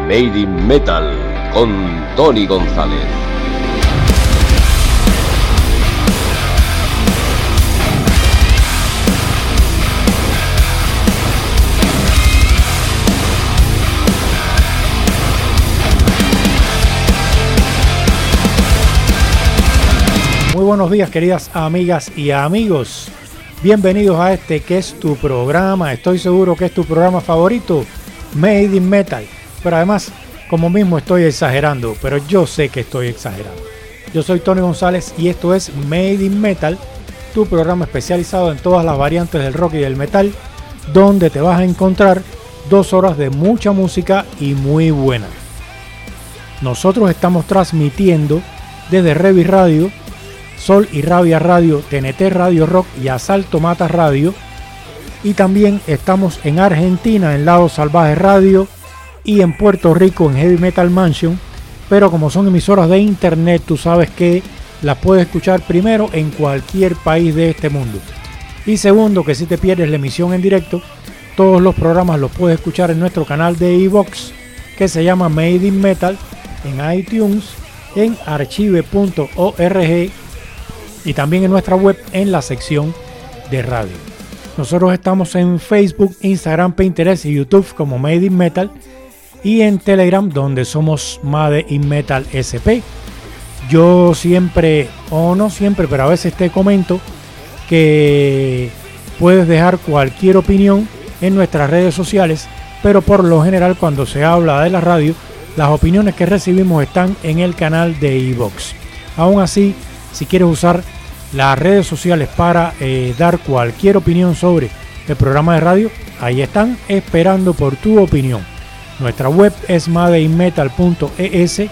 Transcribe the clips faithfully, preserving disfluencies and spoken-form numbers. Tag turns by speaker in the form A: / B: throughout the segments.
A: Made in Metal con Tony González.
B: Muy buenos días, queridas amigas y amigos. Bienvenidos a este que es tu programa, estoy seguro que es tu programa favorito, Made in Metal. Pero además, como mismo estoy exagerando, pero yo sé que estoy exagerando. Yo soy Tony González y esto es Made in Metal, tu programa especializado en todas las variantes del rock y del metal, donde te vas a encontrar dos horas de mucha música y muy buena. Nosotros estamos transmitiendo desde Revi Radio, Sol y Rabia Radio, T N T Radio Rock y Asalto Mata Radio. Y también estamos en Argentina en Lado Salvaje Radio y en Puerto Rico en Heavy Metal Mansion. Pero como son emisoras de internet, tú sabes que las puedes escuchar primero en cualquier país de este mundo. Y segundo, que si te pierdes la emisión en directo, todos los programas los puedes escuchar en nuestro canal de iVoox que se llama Made in Metal, en iTunes, en archive punto org y también en nuestra web en la sección de radio. Nosotros estamos en Facebook, Instagram, Pinterest y YouTube como Made in Metal y en Telegram donde somos Made in Metal S P. Yo siempre, o no siempre, pero a veces te comento que puedes dejar cualquier opinión en nuestras redes sociales, pero por lo general cuando se habla de la radio, las opiniones que recibimos están en el canal de iVoox. Aún así, si quieres usar las redes sociales para eh, dar cualquier opinión sobre el programa de radio, ahí están esperando por tu opinión. Nuestra web es made in metal punto e s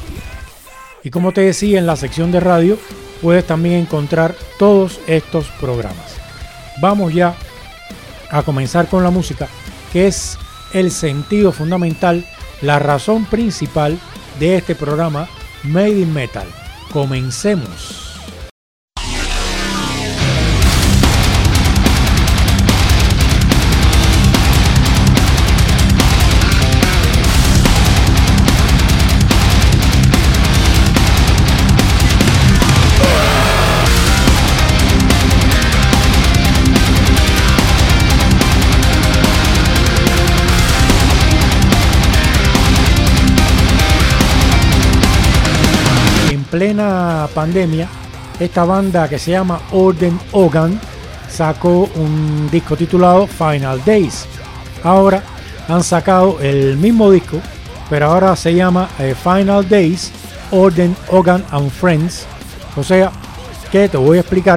B: y como te decía, en la sección de radio puedes también encontrar todos estos programas. Vamos ya a comenzar con la música, que es el sentido fundamental, la razón principal de este programa Made in Metal. Comencemos. Plena pandemia, esta banda que se llama Orden Ogan sacó un disco titulado Final Days. Ahora han sacado el mismo disco, pero ahora se llama eh, Final Days Orden Ogan and Friends. O sea que te voy a explicar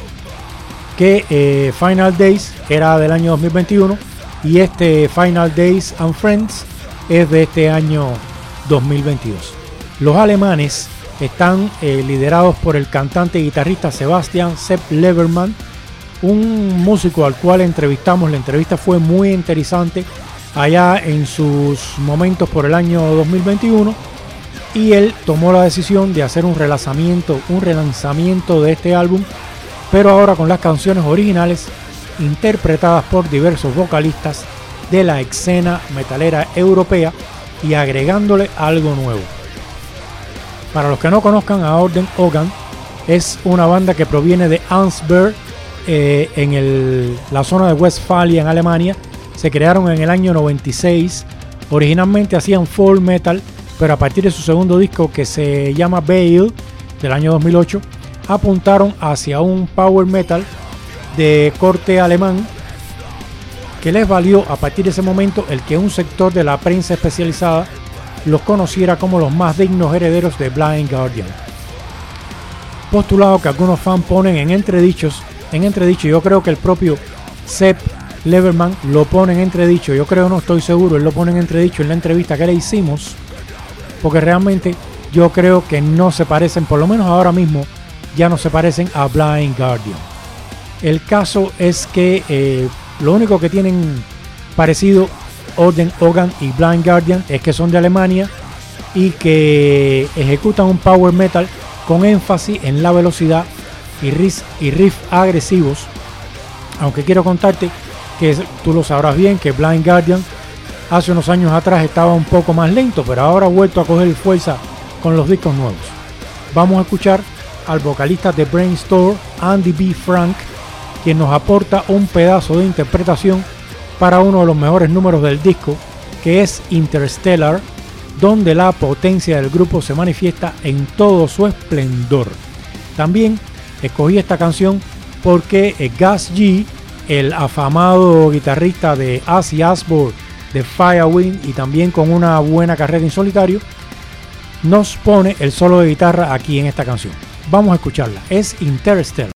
B: que eh, Final Days era del año dos mil veintiuno y este Final Days and Friends es de este año dos mil veintidós. Los alemanes están eh, liderados por el cantante y guitarrista Sebastian Sepp Levermann, un músico al cual entrevistamos. La entrevista fue muy interesante allá en sus momentos por el año dos mil veintiuno y él tomó la decisión de hacer un relanzamiento, un relanzamiento de este álbum, pero ahora con las canciones originales interpretadas por diversos vocalistas de la escena metalera europea y agregándole algo nuevo. Para los que no conozcan a Orden Ogan, es una banda que proviene de Ansberg, eh, en el, la zona de Westfalia, en Alemania. Se crearon en el año noventa y seis. Originalmente hacían folk metal, pero a partir de su segundo disco, que se llama Veil, del año dos mil ocho, apuntaron hacia un power metal de corte alemán, que les valió a partir de ese momento el que un sector de la prensa especializada los conociera como los más dignos herederos de Blind Guardian. Postulado que algunos fans ponen en entredichos, en entredicho, yo creo que el propio Sepp Levermann lo pone en entredicho, yo creo, no estoy seguro, él lo pone en entredicho en la entrevista que le hicimos, porque realmente yo creo que no se parecen, por lo menos ahora mismo, ya no se parecen a Blind Guardian. El caso es que eh, lo único que tienen parecido Orden Ogan y Blind Guardian es que son de Alemania y que ejecutan un power metal con énfasis en la velocidad y riffs y riff agresivos, aunque quiero contarte que tú lo sabrás bien que Blind Guardian hace unos años atrás estaba un poco más lento, pero ahora ha vuelto a coger fuerza con los discos nuevos. Vamos a escuchar al vocalista de Brainstorm, Andy B. Frank, quien nos aporta un pedazo de interpretación para uno de los mejores números del disco, que es Interstellar, donde la potencia del grupo se manifiesta en todo su esplendor. También escogí esta canción porque Gus G, el afamado guitarrista de Ozzy Osbourne, de Firewind y también con una buena carrera en solitario, nos pone el solo de guitarra aquí en esta canción. Vamos a escucharla, es Interstellar.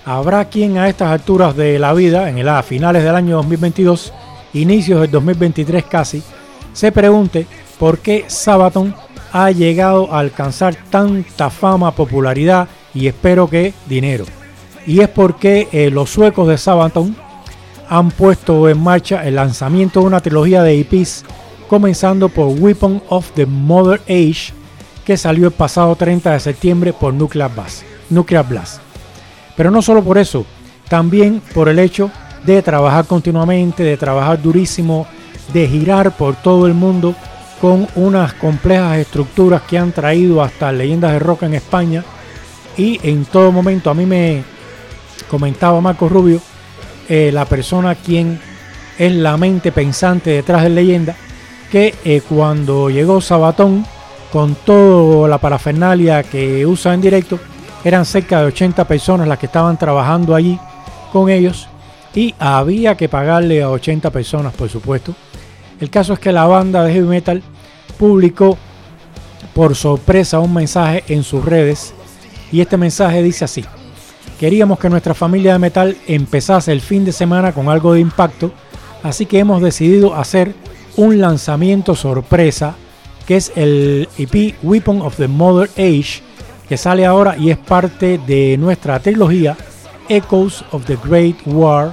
B: Habrá quien a estas alturas de la vida, en el, a finales del año dos mil veintidós, inicios del dos mil veintitrés casi, se pregunte por qué Sabaton ha llegado a alcanzar tanta fama, popularidad y espero que dinero. Y es porque eh, los suecos de Sabaton han puesto en marcha el lanzamiento de una trilogía de E Pes, comenzando por Weapon of the Modern Age, que salió el pasado treinta de septiembre por Nuclear Blast. Nuclear Blast. Pero no solo por eso, también por el hecho de trabajar continuamente, de trabajar durísimo, de girar por todo el mundo con unas complejas estructuras que han traído hasta leyendas de rock en España. Y en todo momento, a mí me comentaba Marco Rubio, eh, la persona quien es la mente pensante detrás de Leyenda, que eh, cuando llegó Sabaton, con toda la parafernalia que usa en directo, eran cerca de ochenta personas las que estaban trabajando allí con ellos y había que pagarle a ochenta personas, por supuesto. El caso es que la banda de heavy metal publicó por sorpresa un mensaje en sus redes y este mensaje dice así: queríamos que nuestra familia de metal empezase el fin de semana con algo de impacto, así que hemos decidido hacer un lanzamiento sorpresa que es el E P Weapon of the Modern Age, que sale ahora y es parte de nuestra trilogía Echoes of the Great War.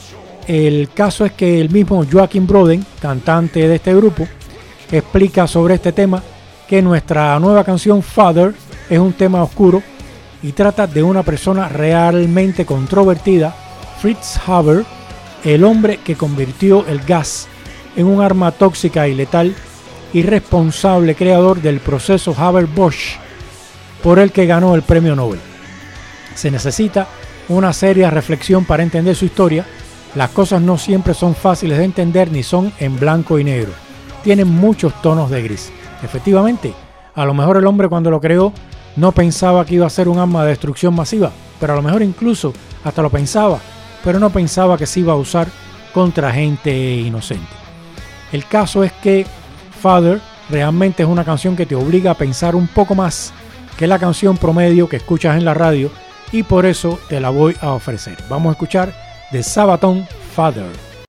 B: El caso es que el mismo Joakim Broden, cantante de este grupo, explica sobre este tema que nuestra nueva canción Father es un tema oscuro y trata de una persona realmente controvertida, Fritz Haber, el hombre que convirtió el gas en un arma tóxica y letal y responsable creador del proceso Haber-Bosch, por el que ganó el premio Nobel. Se necesita una seria reflexión para entender su historia. Las cosas no siempre son fáciles de entender ni son en blanco y negro. Tienen muchos tonos de gris. Efectivamente, a lo mejor el hombre cuando lo creó no pensaba que iba a ser un arma de destrucción masiva, pero a lo mejor incluso hasta lo pensaba, pero no pensaba que se iba a usar contra gente inocente. El caso es que Father realmente es una canción que te obliga a pensar un poco más que la canción promedio que escuchas en la radio y por eso te la voy a ofrecer. Vamos a escuchar de Sabaton, Father.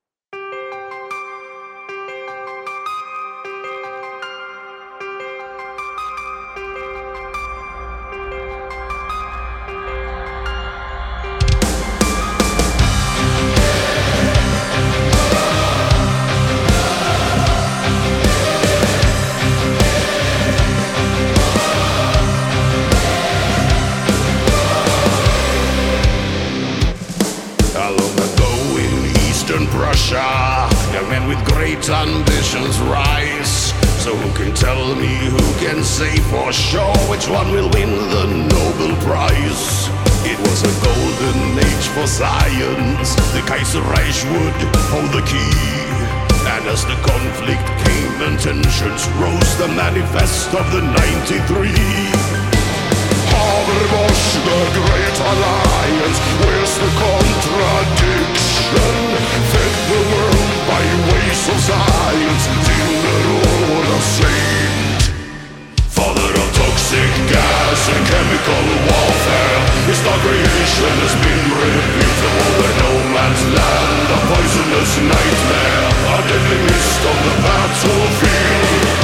C: Ambitions rise, so who can tell me, who can say for sure which one will win the Nobel Prize? It was a golden age for science, the Kaiserreich would hold the key, and as the conflict came and tensions rose, the manifest of the ninety-three. Haber-Bosch, the great alliance, where's the contradiction? Fed the world by ways of science, Zimmer or a saint. Father of toxic gas and chemical warfare, his dark creation has been revealed from over no man's land, a poisonous nightmare, a deadly mist on the battlefield.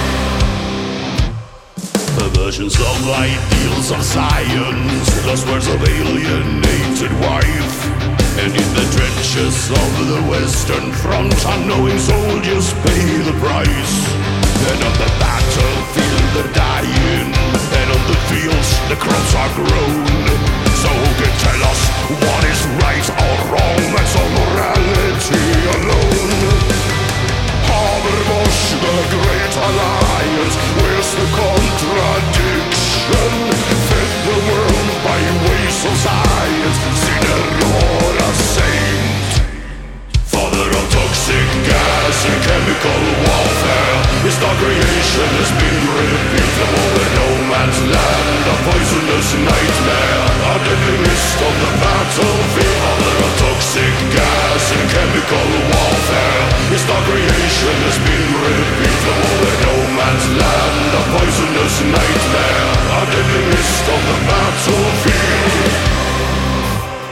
C: Perversions of ideals of science, lost words of alienated wife. And in the trenches of the Western Front, unknowing soldiers pay the price. And on the battlefield the dying, and on the fields the crops are grown. So who can tell us what is right or wrong? That's all morality alone. Haber-Bosch, the great alliance, where's the contradiction? Fed the world by ways of science, sinner or a saint. Father of toxic gas and chemical warfare, his dark creation has been revealed from over no man's land, a poisonous nightmare, a deadly mist on the battlefield. Father of toxic gas and chemical warfare, his dark creation has been revealed from over no man's land, a poisonous nightmare, a deadly mist on the battlefield.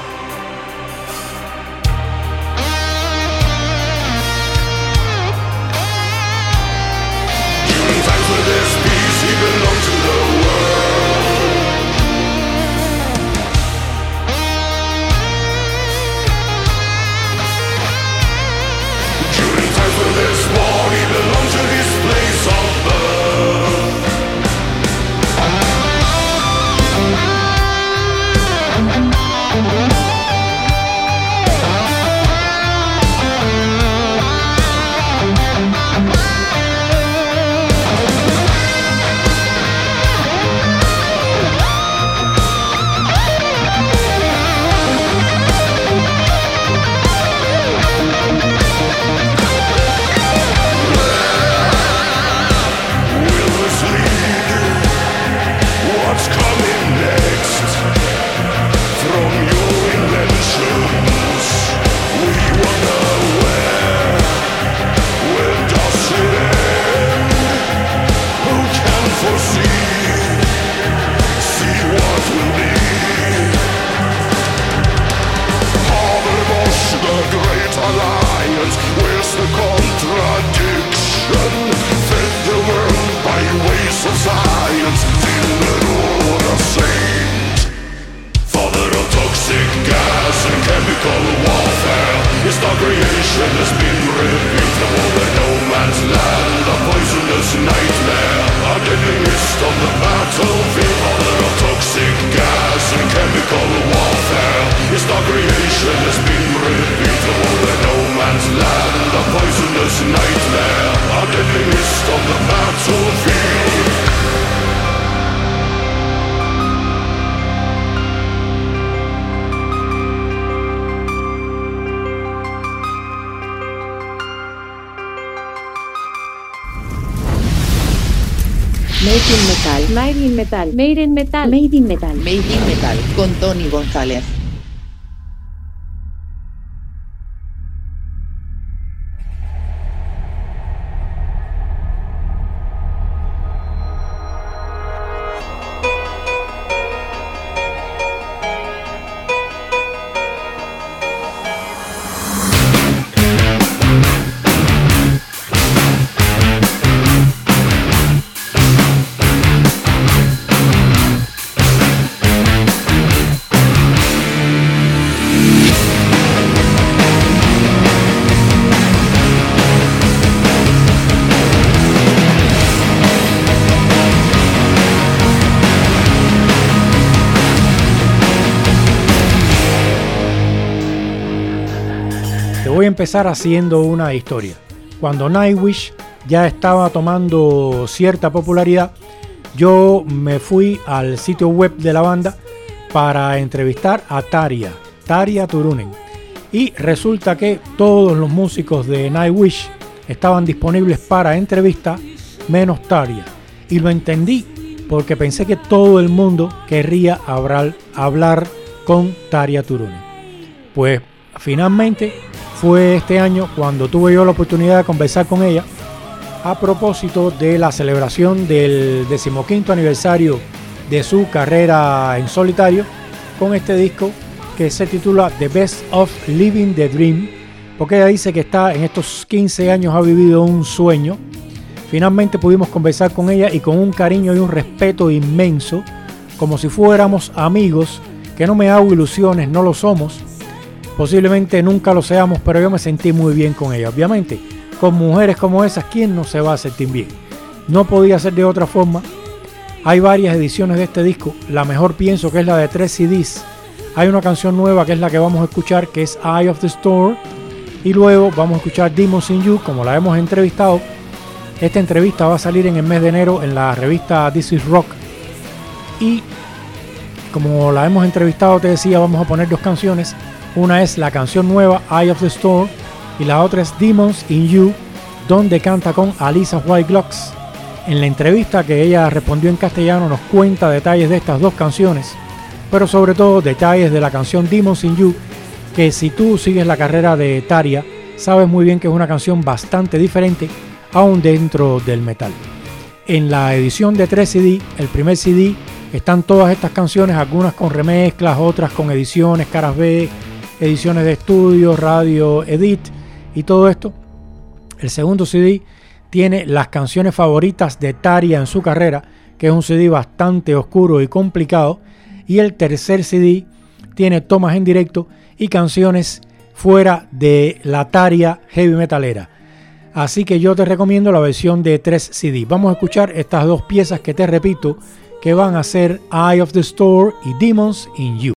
C: chemical warfare. It's the creation that's been revealed from the no man's land, a poisonous nightmare, a deadly mist on the battlefield, all of toxic gas and chemical warfare. It's the creation that's been revealed from the no man's land, a poisonous nightmare, a deadly mist on the battlefield.
D: Made in Metal, Made in Metal, Made in Metal, Made in Metal,
E: Made in Metal con Tony González.
B: Voy a empezar haciendo una historia. Cuando Nightwish ya estaba tomando cierta popularidad, yo me fui al sitio web de la banda para entrevistar a Tarja, Tarja Turunen. Y resulta que todos los músicos de Nightwish estaban disponibles para entrevista, menos Tarja. Y lo entendí porque pensé que todo el mundo querría hablar, hablar con Tarja Turunen. Pues finalmente fue este año cuando tuve yo la oportunidad de conversar con ella a propósito de la celebración del decimoquinto aniversario de su carrera en solitario con este disco que se titula The Best of Living the Dream, porque ella dice que está en estos quince años ha vivido un sueño. Finalmente pudimos conversar con ella y con un cariño y un respeto inmenso, como si fuéramos amigos, que no me hago ilusiones, no lo somos. Posiblemente nunca lo seamos, pero yo me sentí muy bien con ella. Obviamente, con mujeres como esas, ¿quién no se va a sentir bien? No podía ser de otra forma. Hay varias ediciones de este disco. La mejor pienso que es la de tres C Ds. Hay una canción nueva que es la que vamos a escuchar, que es Eye of the Storm. Y luego vamos a escuchar Demons in You, como la hemos entrevistado. Esta entrevista va a salir en el mes de enero en la revista This Is Rock. Y como la hemos entrevistado, te decía, vamos a poner dos canciones. Una es la canción nueva Eye of the Storm y la otra es Demons in You, donde canta con Alisa White-Glocks. En la entrevista que ella respondió en castellano nos cuenta detalles de estas dos canciones, pero sobre todo detalles de la canción Demons in You, que si tú sigues la carrera de Tarja, sabes muy bien que es una canción bastante diferente aún dentro del metal. En la edición de tres C D, el primer C D, están todas estas canciones, algunas con remezclas, otras con ediciones, caras B, ediciones de estudio, radio, edit y todo esto. El segundo C D tiene las canciones favoritas de Tarja en su carrera, que es un C D bastante oscuro y complicado. Y el tercer C D tiene tomas en directo y canciones fuera de la Tarja heavy metalera. Así que yo te recomiendo la versión de tres C D. Vamos a escuchar estas dos piezas que te repito, que van a ser Eye of the Storm y Demons in You.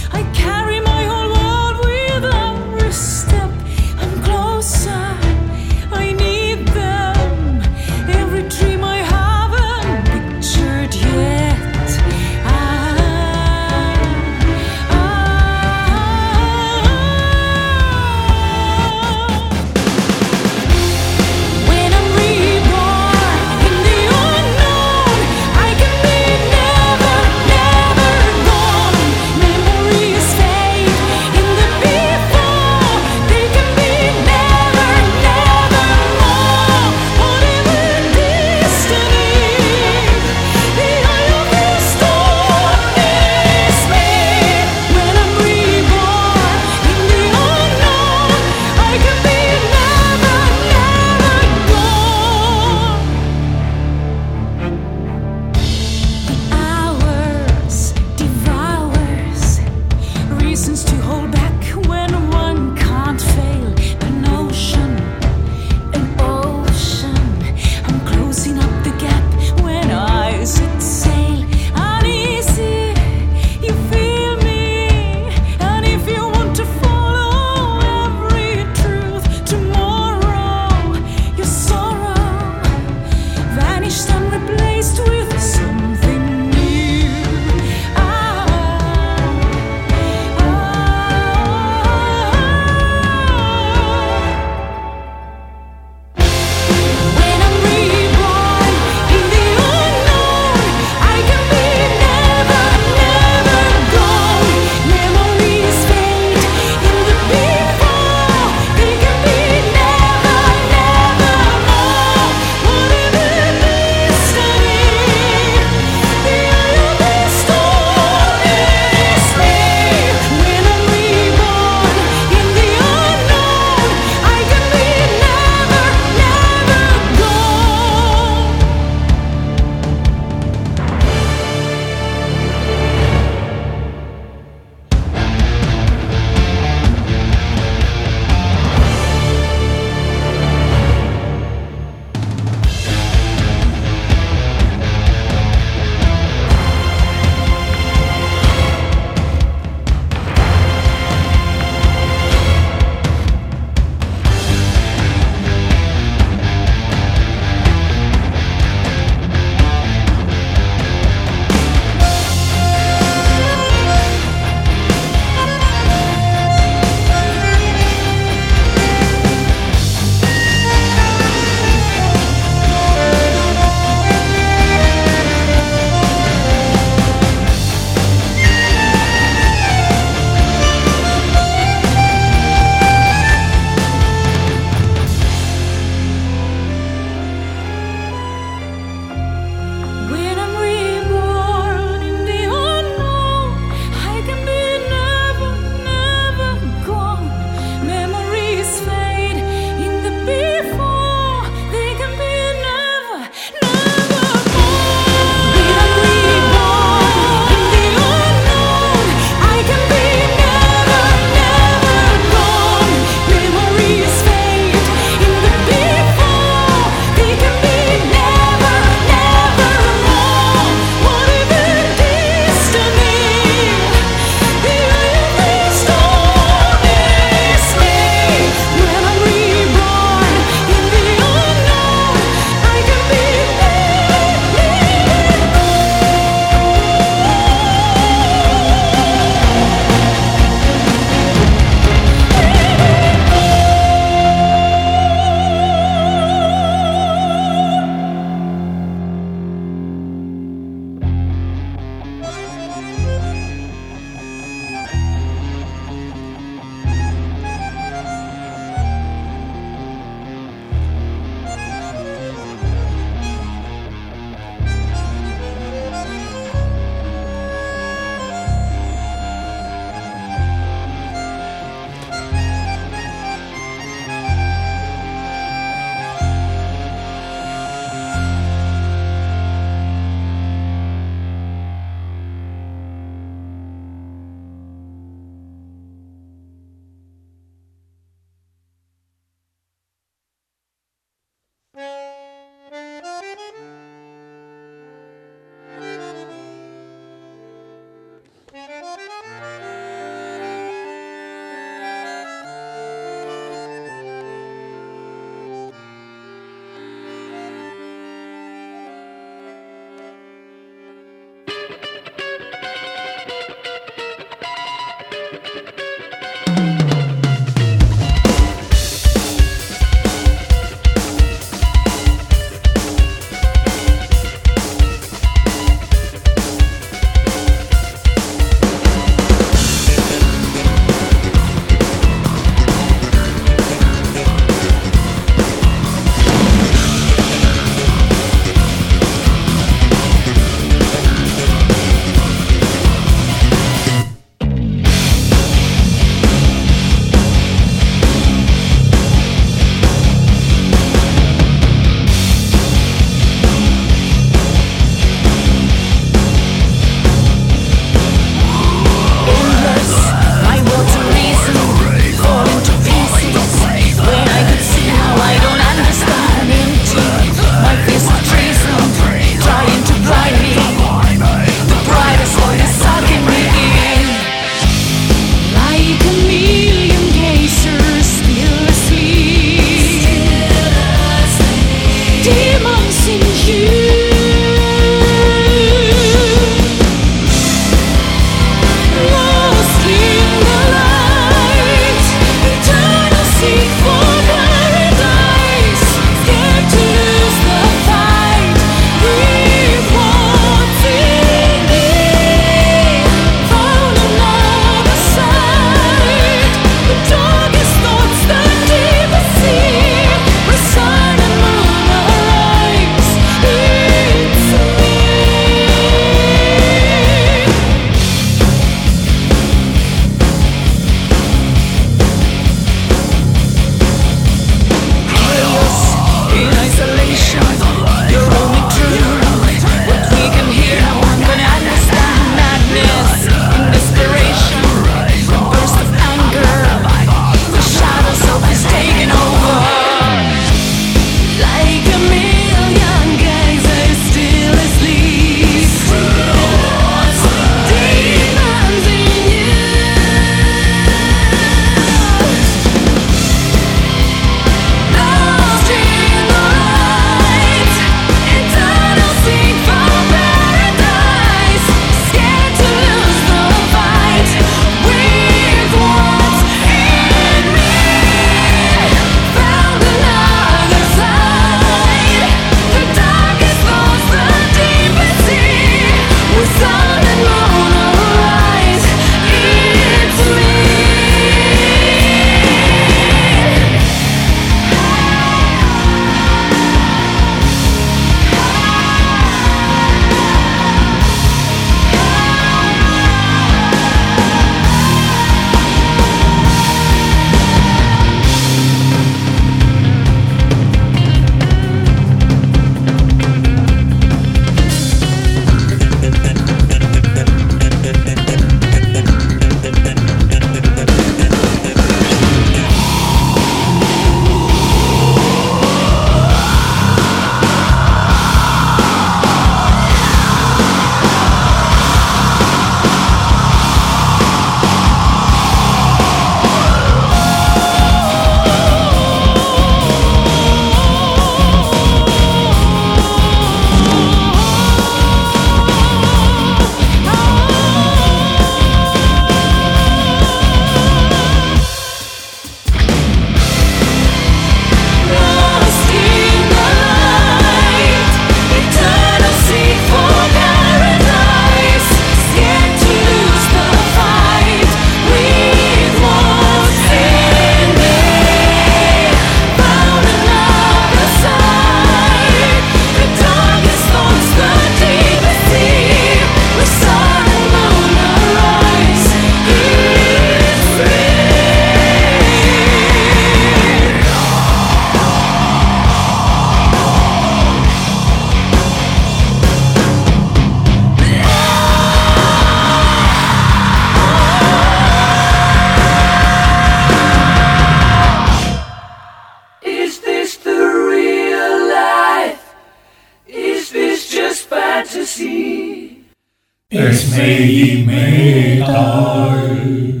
B: Es Made in Metal.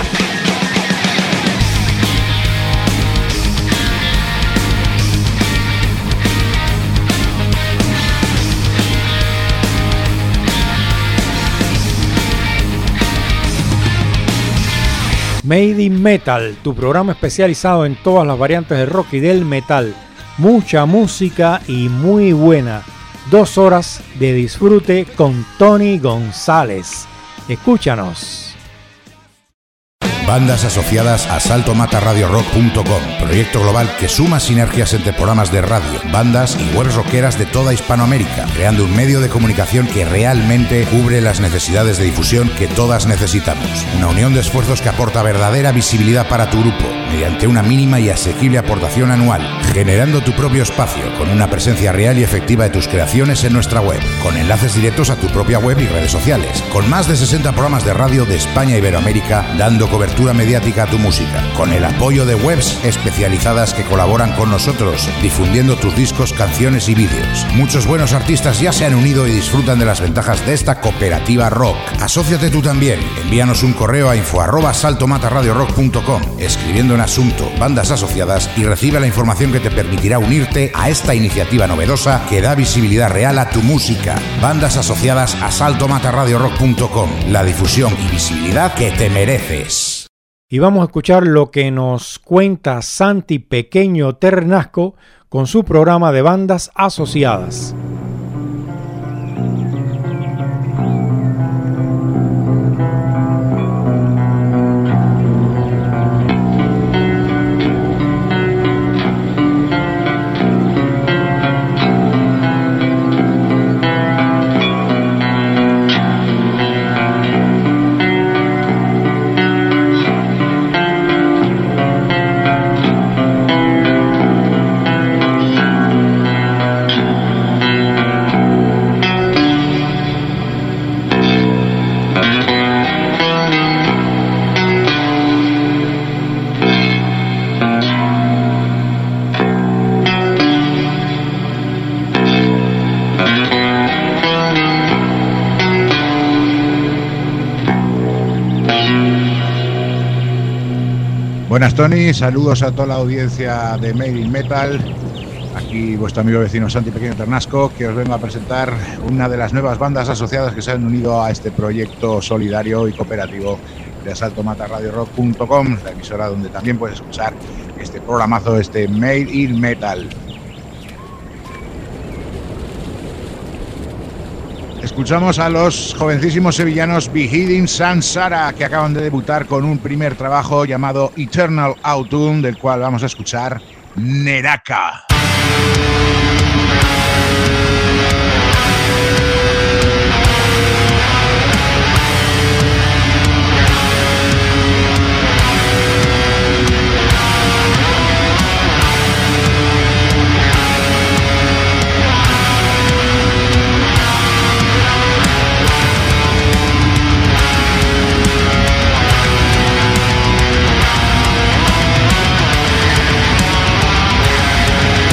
B: Made in Metal, tu programa especializado en todas las variantes del rock y del metal. Mucha música y muy buena. Dos horas de disfrute con Tony González. Escúchanos.
F: Bandas asociadas a salto mata radio rock punto com, proyecto global que suma sinergias entre programas de radio, bandas y webs rockeras de toda Hispanoamérica, creando un medio de comunicación que realmente cubre las necesidades de difusión que todas necesitamos. Una unión de esfuerzos que aporta verdadera visibilidad para tu grupo, mediante una mínima y asequible aportación anual, generando tu propio espacio, con una presencia real y efectiva de tus creaciones en nuestra web, con enlaces directos a tu propia web y redes sociales, con más de sesenta programas de radio de España e Iberoamérica, dando cobertura mediática a tu música, con el apoyo de webs especializadas que colaboran con nosotros, difundiendo tus discos, canciones y vídeos. Muchos buenos artistas ya se han unido y disfrutan de las ventajas de esta cooperativa rock. Asóciate tú también. Envíanos un correo a info arroba salto mata radio rock punto com, escribiendo en asunto bandas asociadas, y recibe la información que te permitirá unirte a esta iniciativa novedosa que da visibilidad real a tu música. Bandas asociadas a salto mata radio rock punto com, la difusión y visibilidad que te mereces.
B: Y vamos a escuchar lo que nos cuenta Santi Pequeño Ternasco con su programa de bandas asociadas.
G: Buenas, Tony, saludos a toda la audiencia de Made in Metal. Aquí vuestro amigo vecino Santi Pequeño Ternasco, que os vengo a presentar una de las nuevas bandas asociadas que se han unido a este proyecto solidario y cooperativo de salto mata radio rock punto com, la emisora donde también puedes escuchar este programazo, este Made in Metal. Escuchamos a los jovencísimos sevillanos Beheading Sansara, que acaban de debutar con un primer trabajo llamado Eternal Autumn, del cual vamos a escuchar Neraka.
C: We'll be right back.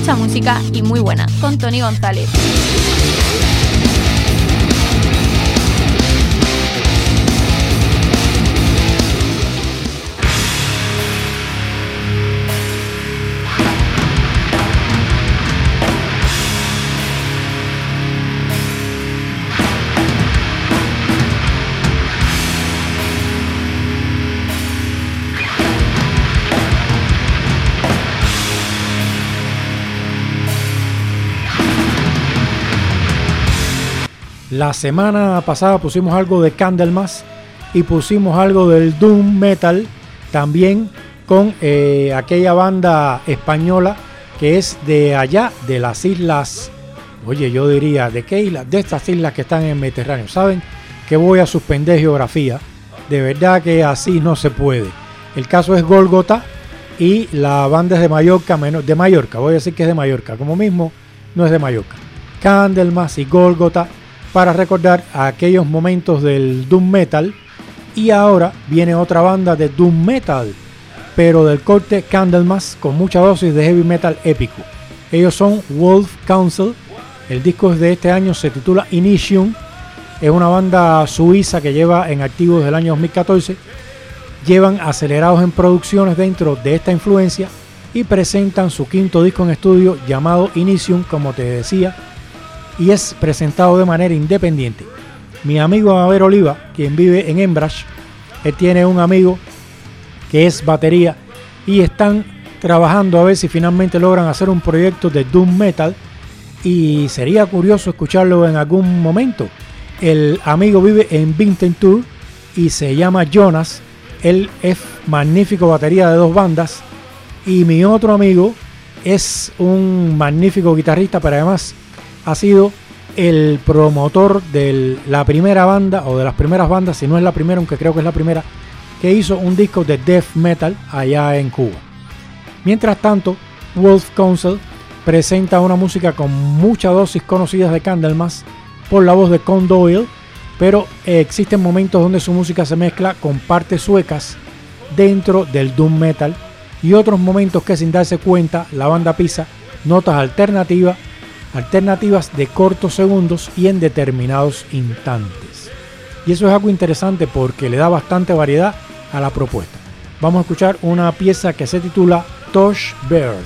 H: mucha música y muy buena, con Tony González.
B: La semana pasada pusimos algo de Candlemas y pusimos algo del Doom Metal, también con eh, aquella banda española que es de allá, de las islas, oye, yo diría, ¿de qué islas? De estas islas que están en el Mediterráneo. Saben que voy a suspender geografía, de verdad que así no se puede. El caso es Gólgota y la banda es de Mallorca, de Mallorca, voy a decir que es de Mallorca, como mismo no es de Mallorca. Candlemas y Gólgota, para recordar aquellos momentos del Doom Metal. Y ahora viene otra banda de Doom Metal, pero del corte Candlemas, con mucha dosis de heavy metal épico. Ellos son Wolf Council. El disco de este año se titula Initium. Es una banda suiza que lleva en activo desde el año dos mil catorce. Llevan acelerados en producciones dentro de esta influencia y presentan su quinto disco en estudio llamado Initium, como te decía, y es presentado de manera independiente. Mi amigo Mabel Oliva, quien vive en Embrash, él tiene un amigo que es batería y están trabajando a ver si finalmente logran hacer un proyecto de Doom Metal, y sería curioso escucharlo en algún momento. El amigo vive en Winterthur y se llama Jonas. Él es magnífico batería de dos bandas, y mi otro amigo es un magnífico guitarrista, pero además ha sido el promotor de la primera banda, o de las primeras bandas, si no es la primera, aunque creo que es la primera, que hizo un disco de death metal allá en Cuba. Mientras tanto, Wolf Council presenta una música con mucha dosis conocidas de Candlemas por la voz de Con Doyle, pero eh, existen momentos donde su música se mezcla con partes suecas dentro del Doom Metal, y otros momentos que sin darse cuenta la banda pisa notas alternativas alternativas de cortos segundos y en determinados instantes. Y eso es algo interesante porque le da bastante variedad a la propuesta. Vamos a escuchar una pieza que se titula Tosh Bird.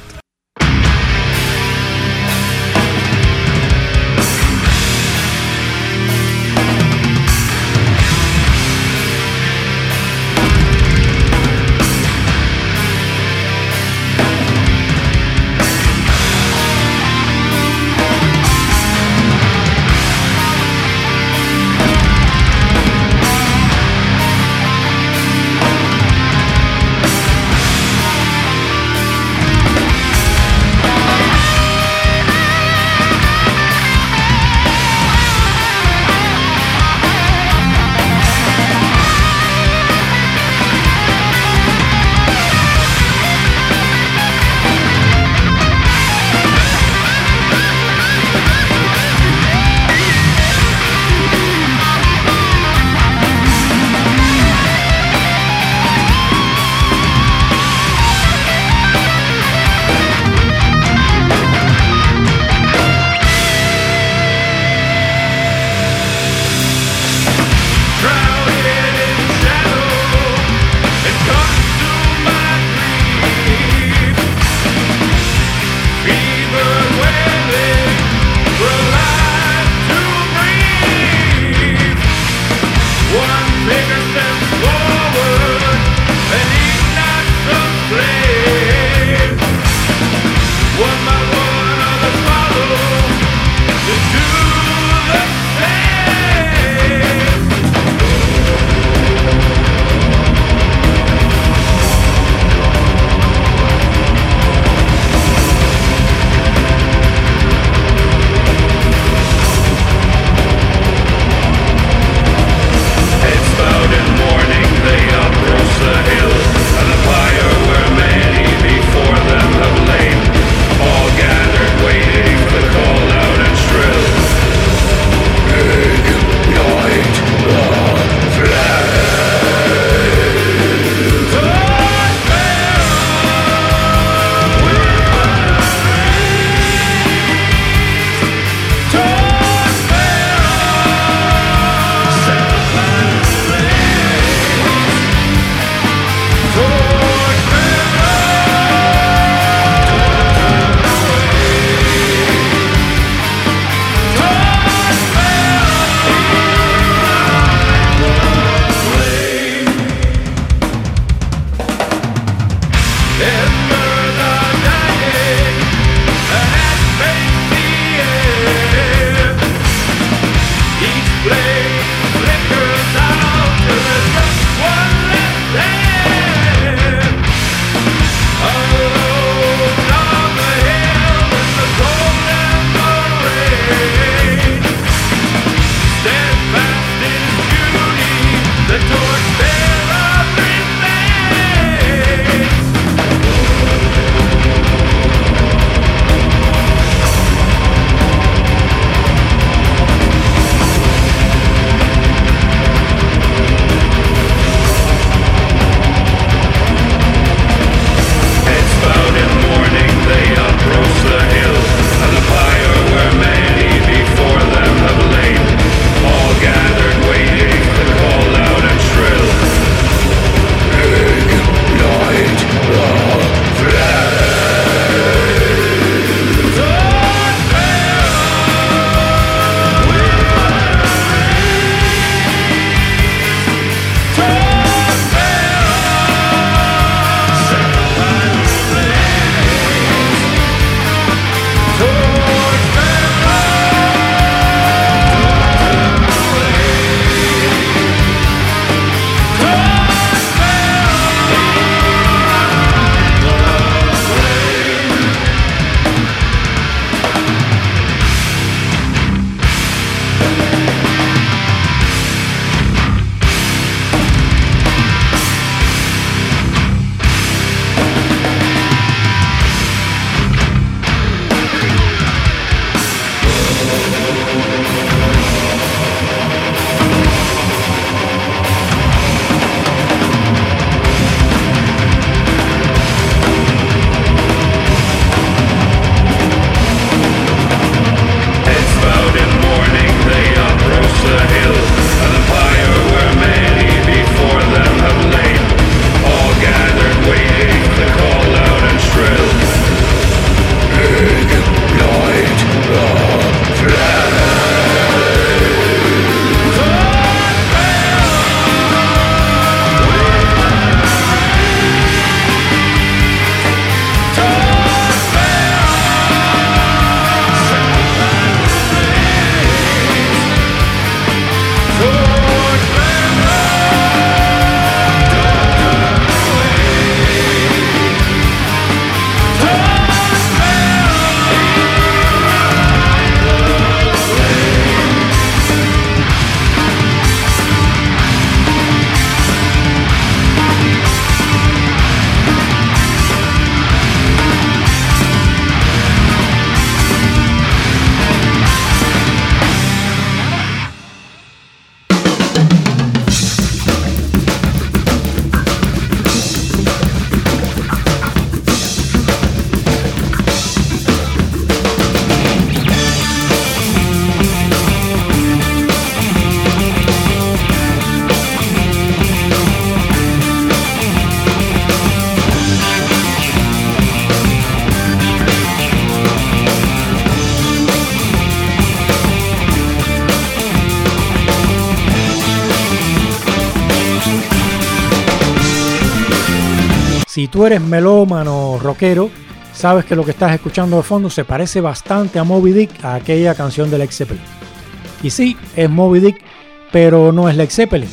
B: Si tú eres melómano rockero, sabes que lo que estás escuchando de fondo se parece bastante a Moby Dick, a aquella canción de Led Zeppelin. Y sí, es Moby Dick, pero no es Led Zeppelin.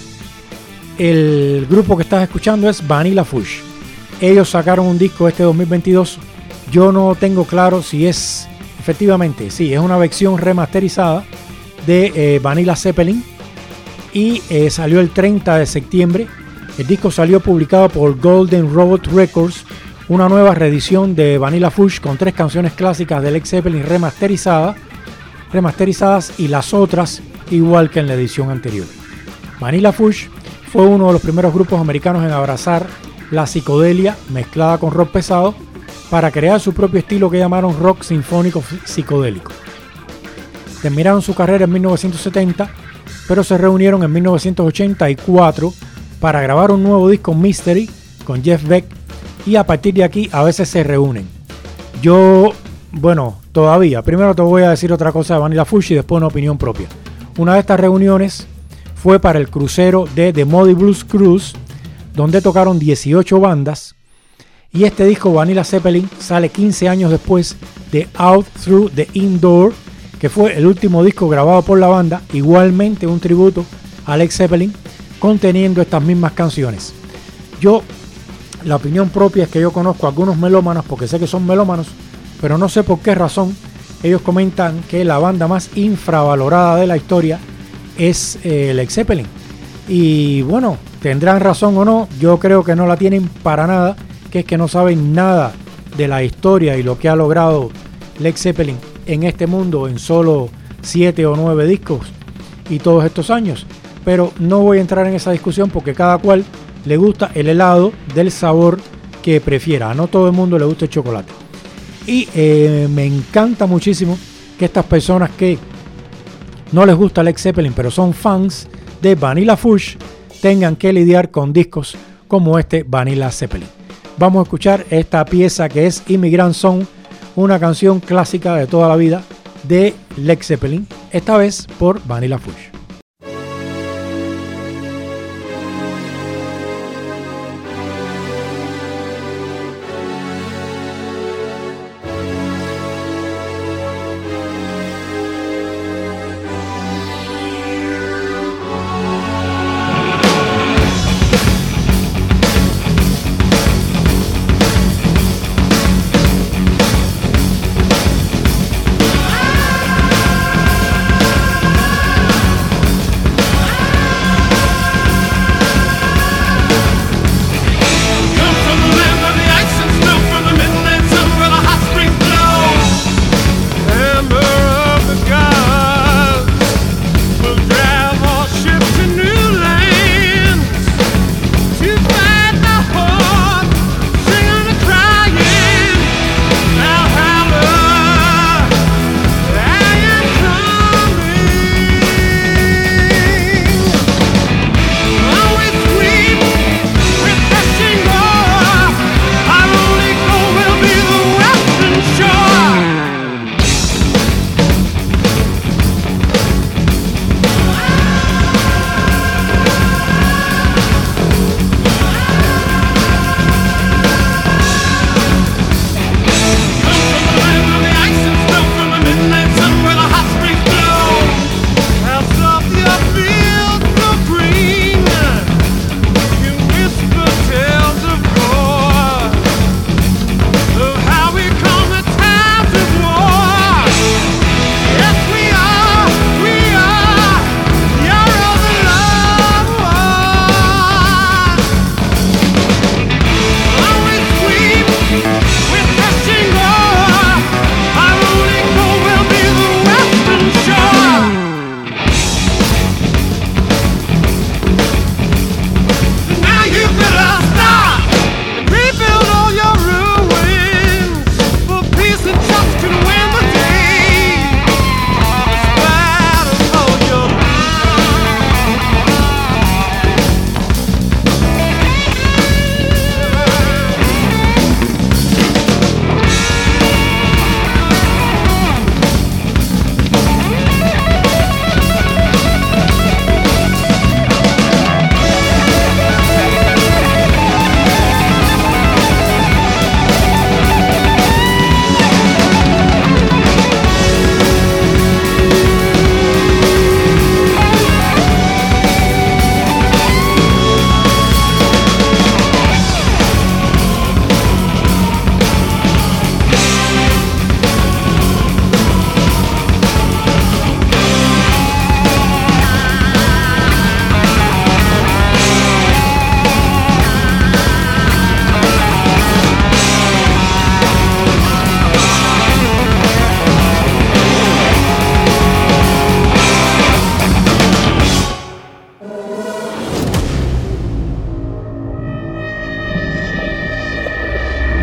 B: El grupo que estás escuchando es Vanilla Fudge. Ellos sacaron un disco este dos mil veintidós. Yo no tengo claro si es, efectivamente, sí, es una versión remasterizada de eh, Vanilla Zeppelin. Y eh, salió el treinta de septiembre. El disco salió publicado por Golden Robot Records, una nueva reedición de Vanilla Fudge con tres canciones clásicas de Led Zeppelin remasterizadas, remasterizadas y las otras igual que en la edición anterior. Vanilla Fudge fue uno de los primeros grupos americanos en abrazar la psicodelia mezclada con rock pesado para crear su propio estilo que llamaron rock sinfónico psicodélico. Terminaron su carrera en mil novecientos setenta, pero se reunieron en mil novecientos ochenta y cuatro para grabar un nuevo disco, Mystery, con Jeff Beck, y a partir de aquí a veces se reúnen. Yo, bueno, todavía, primero te voy a decir otra cosa de Vanilla Fudge y después una opinión propia. Una de estas reuniones fue para el crucero de The Moody Blues Cruise, donde tocaron dieciocho bandas, y este disco Vanilla Zeppelin sale quince años después de Out Through the Indoor, que fue el último disco grabado por la banda, igualmente un tributo a Led Zeppelin, conteniendo estas mismas canciones. Yo, la opinión propia es que yo conozco a algunos melómanos, porque sé que son melómanos, pero no sé por qué razón ellos comentan que la banda más infravalorada de la historia es eh, Led Zeppelin. Y bueno, tendrán razón o no, yo creo que no la tienen para nada, que es que no saben nada de la historia y lo que ha logrado Led Zeppelin en este mundo en solo siete o nueve discos y todos estos años. Pero no voy a entrar en esa discusión porque cada cual le gusta el helado del sabor que prefiera. A no todo el mundo le gusta el chocolate. Y eh, me encanta muchísimo que estas personas que no les gusta Led Zeppelin pero son fans de Vanilla Fudge tengan que lidiar con discos como este Vanilla Zeppelin. Vamos a escuchar esta pieza que es Immigrant Song, una canción clásica de toda la vida de Led Zeppelin, esta vez por Vanilla Fudge.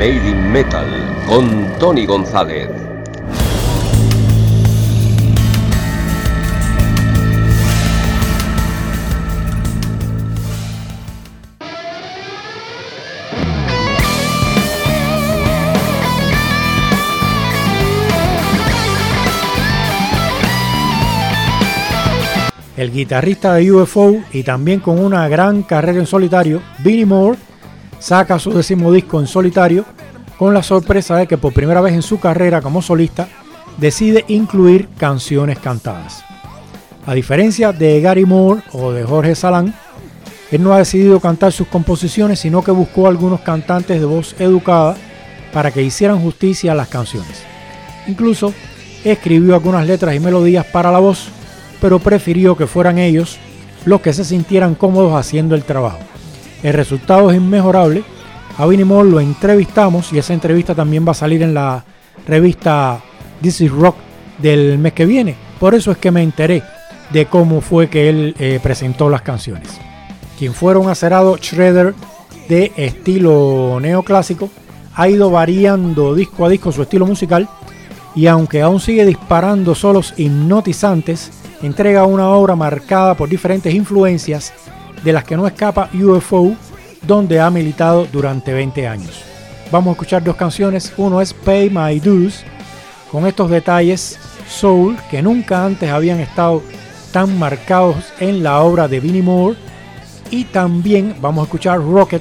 A: Made in Metal con Tony González.
B: El guitarrista de U F O y también con una gran carrera en solitario, Vinnie Moore, saca su décimo disco en solitario con la sorpresa de que por primera vez en su carrera como solista decide incluir canciones cantadas. A diferencia de Gary Moore o de Jorge Salán, él no ha decidido cantar sus composiciones, sino que buscó a algunos cantantes de voz educada para que hicieran justicia a las canciones. Incluso escribió algunas letras y melodías para la voz, pero prefirió que fueran ellos los que se sintieran cómodos haciendo el trabajo. El resultado es inmejorable. A Vinnie Moore lo entrevistamos y esa entrevista también va a salir en la revista This Is Rock del mes que viene. Por eso es que me enteré de cómo fue que él eh, presentó las canciones. Quien fuera un acerado shredder de estilo neoclásico, ha ido variando disco a disco su estilo musical y aunque aún sigue disparando solos hipnotizantes, entrega una obra marcada por diferentes influencias de las que no escapa U F O, donde ha militado durante veinte años. Vamos a escuchar dos canciones. Uno es Pay My Dues, con estos detalles soul que nunca antes habían estado tan marcados en la obra de Vinnie Moore. Y también vamos a escuchar Rocket.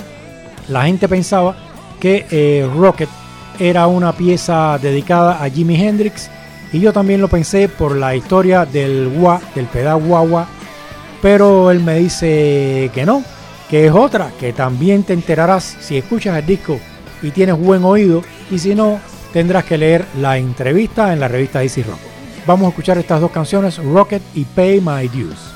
B: La gente pensaba que eh, Rocket era una pieza dedicada a Jimi Hendrix, y yo también lo pensé por la historia del wah, del pedal wah-wah, pero él me dice que no, que es otra, que también te enterarás si escuchas el disco y tienes buen oído, y si no, tendrás que leer la entrevista en la revista Easy Rock. Vamos a escuchar estas dos canciones, Rocket y Pay My Dues.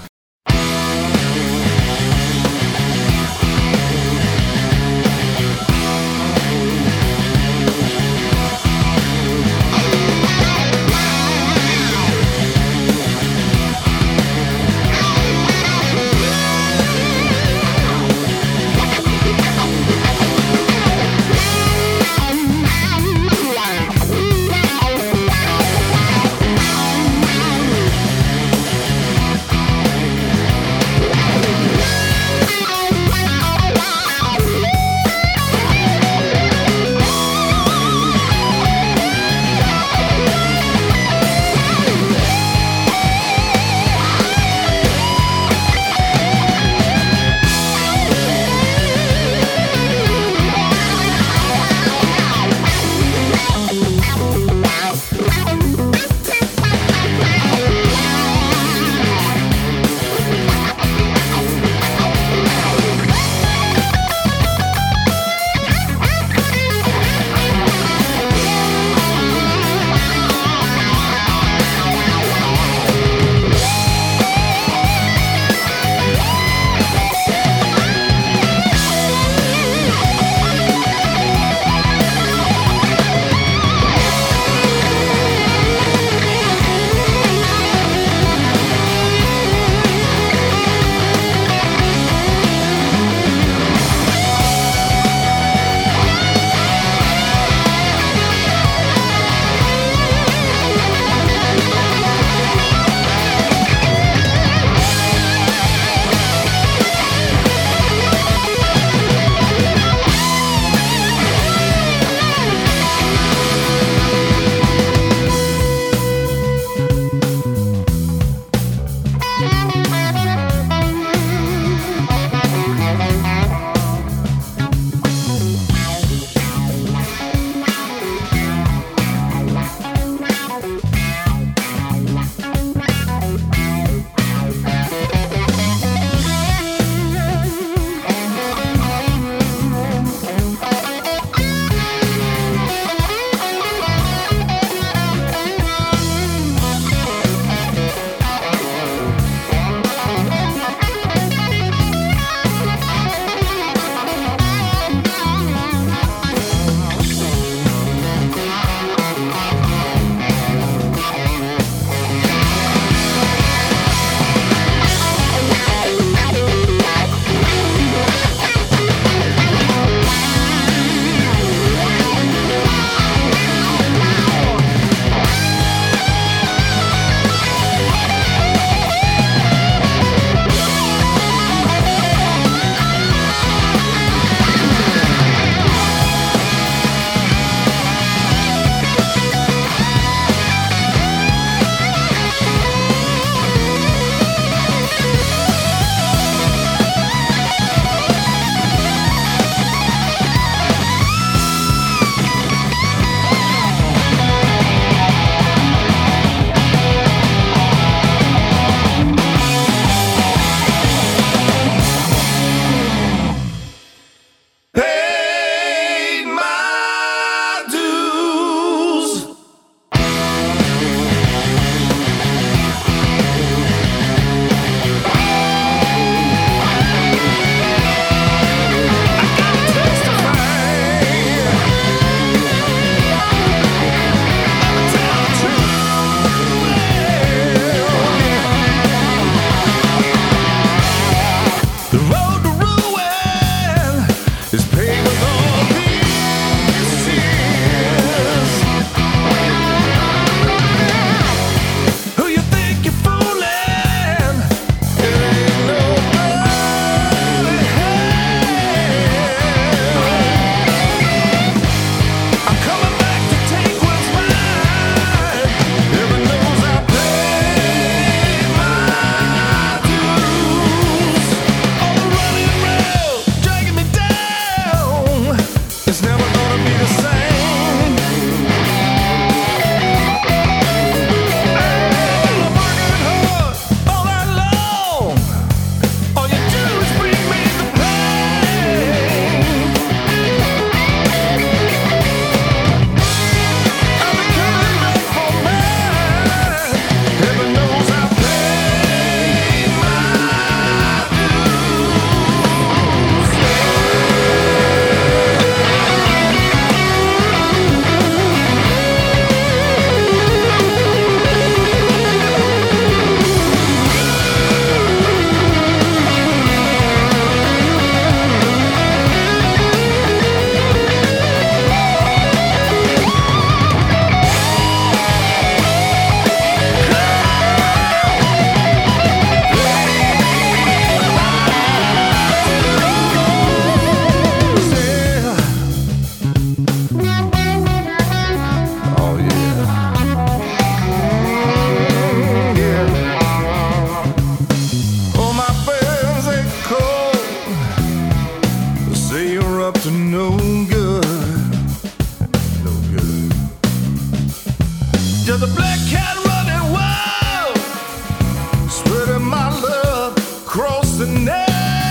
C: across the neighborhood.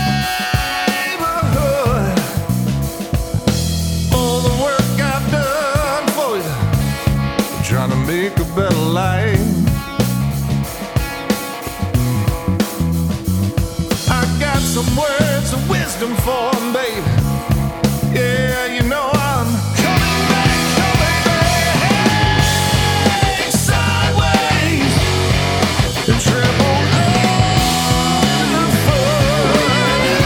C: All the work I've done for you, trying to make a better life. I got some words of wisdom for him, baby. Yeah, you know I'm coming back, coming back sideways and triple underfoot.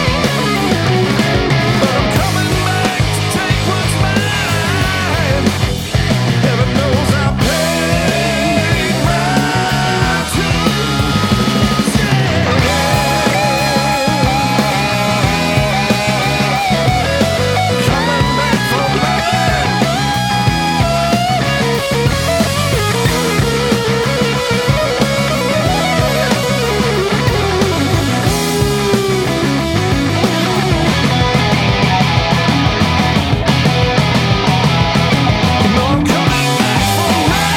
C: But I'm coming back to take what's mine. Heaven knows I paid my dues, yeah. Coming back for mine. No, I'm coming back for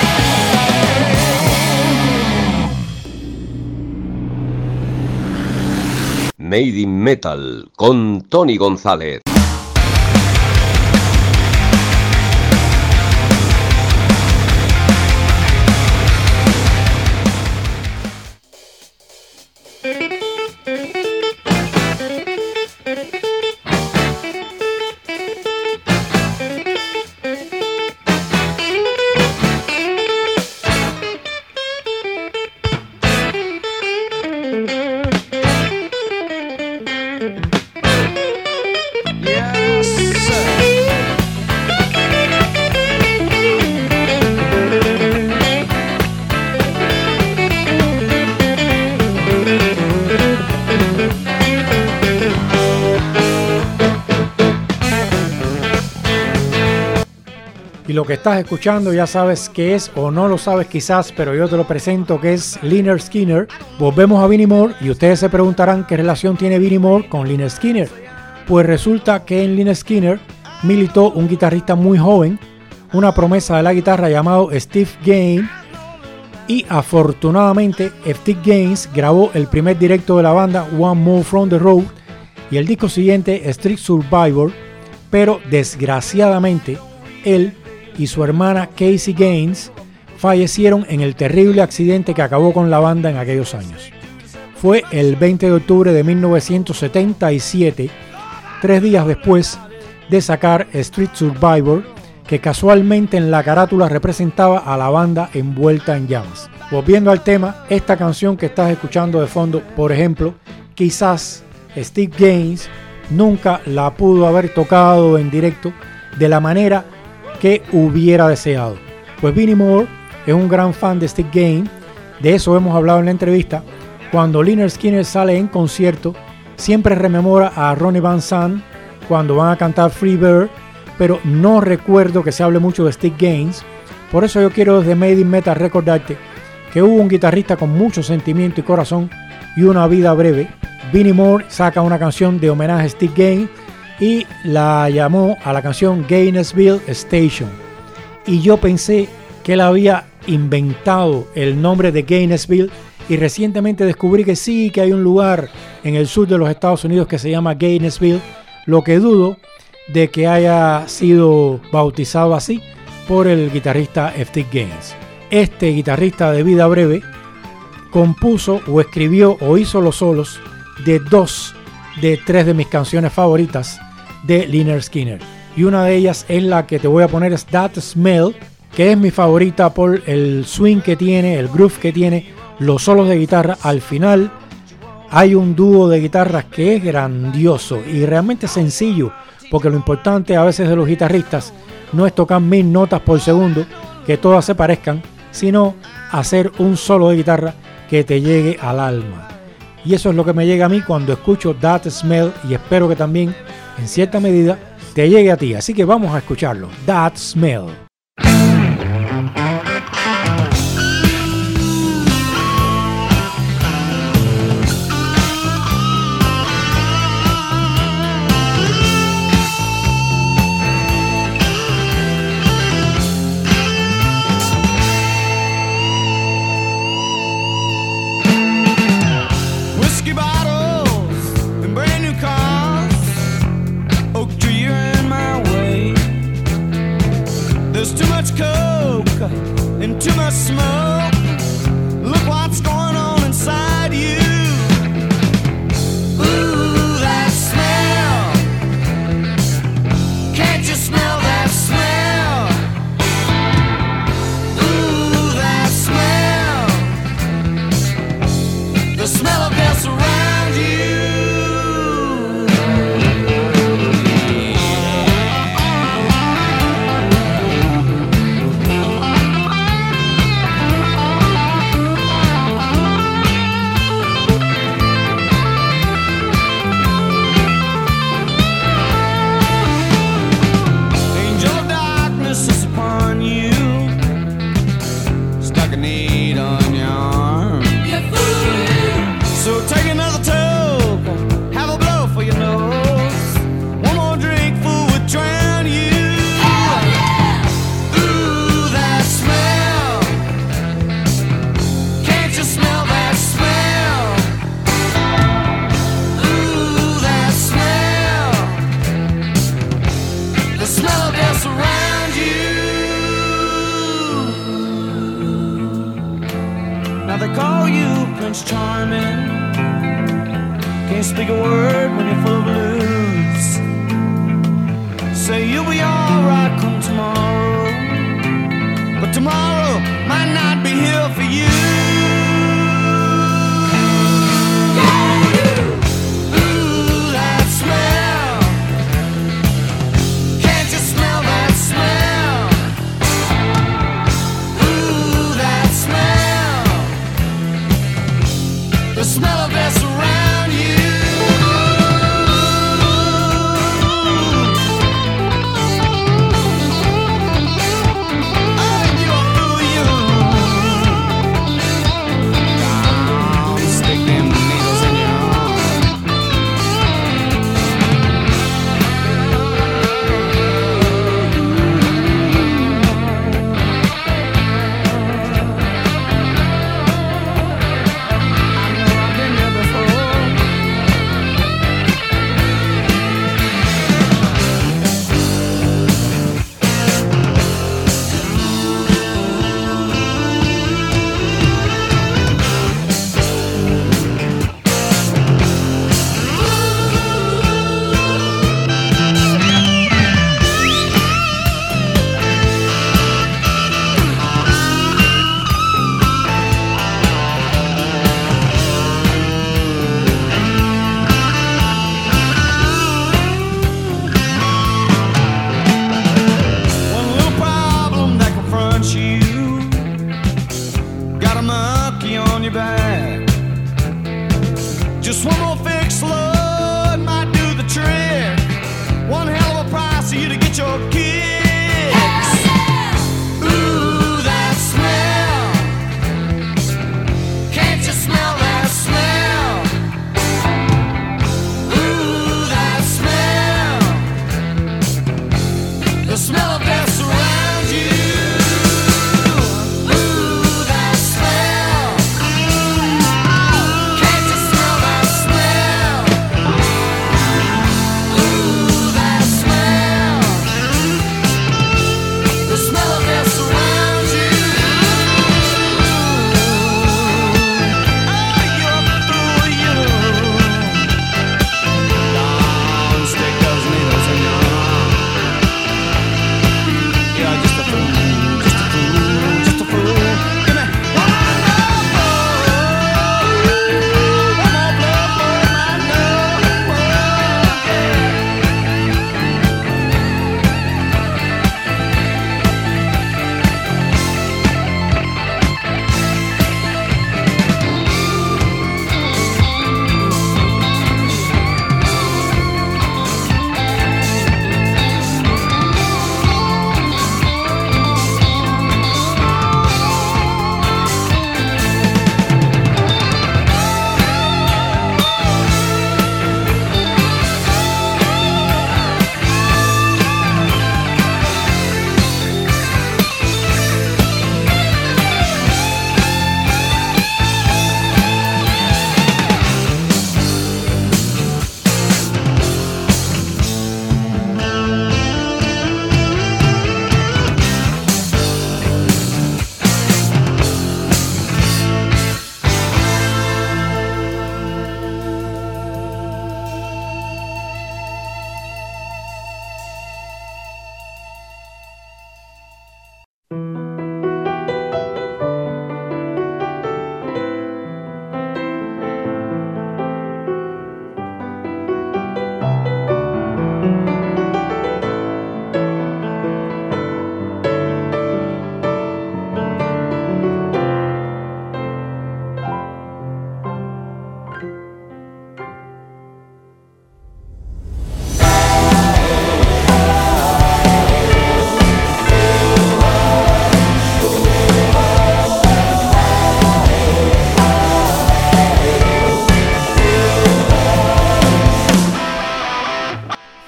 C: mine.
A: Made in Metal con Tony González.
C: Yes, sir.
B: Y lo que estás escuchando ya sabes qué es, o no lo sabes quizás, pero yo te lo presento, que es Lynyrd Skynyrd. Volvemos a Vinnie Moore y ustedes se preguntarán qué relación tiene Vinnie Moore con Lynyrd Skynyrd. Pues resulta que en Lynyrd Skynyrd militó un guitarrista muy joven, una promesa de la guitarra llamado Steve Gaines, y afortunadamente Steve Gaines grabó el primer directo de la banda, One More From The Road, y el disco siguiente, Street Survivor, pero desgraciadamente él y su hermana Casey Gaines fallecieron en el terrible accidente que acabó con la banda en aquellos años. Fue el veinte de octubre de mil novecientos setenta y siete, tres días después de sacar Street Survivor, que casualmente en la carátula representaba a la banda envuelta en llamas. Volviendo al tema, esta canción que estás escuchando de fondo, por ejemplo, quizás Steve Gaines nunca la pudo haber tocado en directo de la manera que hubiera deseado. Pues Vinnie Moore es un gran fan de Steve Gaines, de eso hemos hablado en la entrevista. Cuando Lynyrd Skynyrd sale en concierto, siempre rememora a Ronnie Van Zant cuando van a cantar Free Bird, pero no recuerdo que se hable mucho de Steve Gaines. Por eso yo quiero desde Made in Metal recordarte que hubo un guitarrista con mucho sentimiento y corazón y una vida breve. Vinnie Moore saca una canción de homenaje a Steve Gaines y la llamó a la canción Gainesville Station. Y yo pensé que él había inventado el nombre de Gainesville, y recientemente descubrí que sí, que hay un lugar en el sur de los Estados Unidos que se llama Gainesville, lo que dudo de que haya sido bautizado así por el guitarrista Steve Gaines. Este guitarrista de vida breve compuso o escribió o hizo los solos de dos de tres de mis canciones favoritas de Lynyrd Skynyrd, y una de ellas es la que te voy a poner, es That Smell, que es mi favorita por el swing que tiene, el groove que tiene, los solos de guitarra. Al final hay un dúo de guitarras que es grandioso y realmente sencillo, porque lo importante a veces de los guitarristas no es tocar mil notas por segundo, que todas se parezcan, sino hacer un solo de guitarra que te llegue al alma. Y eso es lo que me llega a mí cuando escucho That Smell, y espero que también en cierta medida te llegue a ti. Así que vamos a escucharlo. That Smell.
C: Whiskey by smell of death around you. Angel of darkness is upon you, stuck a needle on your arm. So take another toke, have a blow for your nose. One more drink, fool, would drown you. Hell yeah! Ooh, that smell. Can't you smell that smell? Ooh, that smell. The smell of death around you. Now they call you Prince Charming. Can't speak a word when you're full of blues. Say you'll be alright come tomorrow, but tomorrow might not be here for you. Ooh, that smell. Can't you smell that smell? Ooh, that smell. The smell of death around you. Oh, you are fool, you. Oh, stick them needles in your arm. I know I've been there before.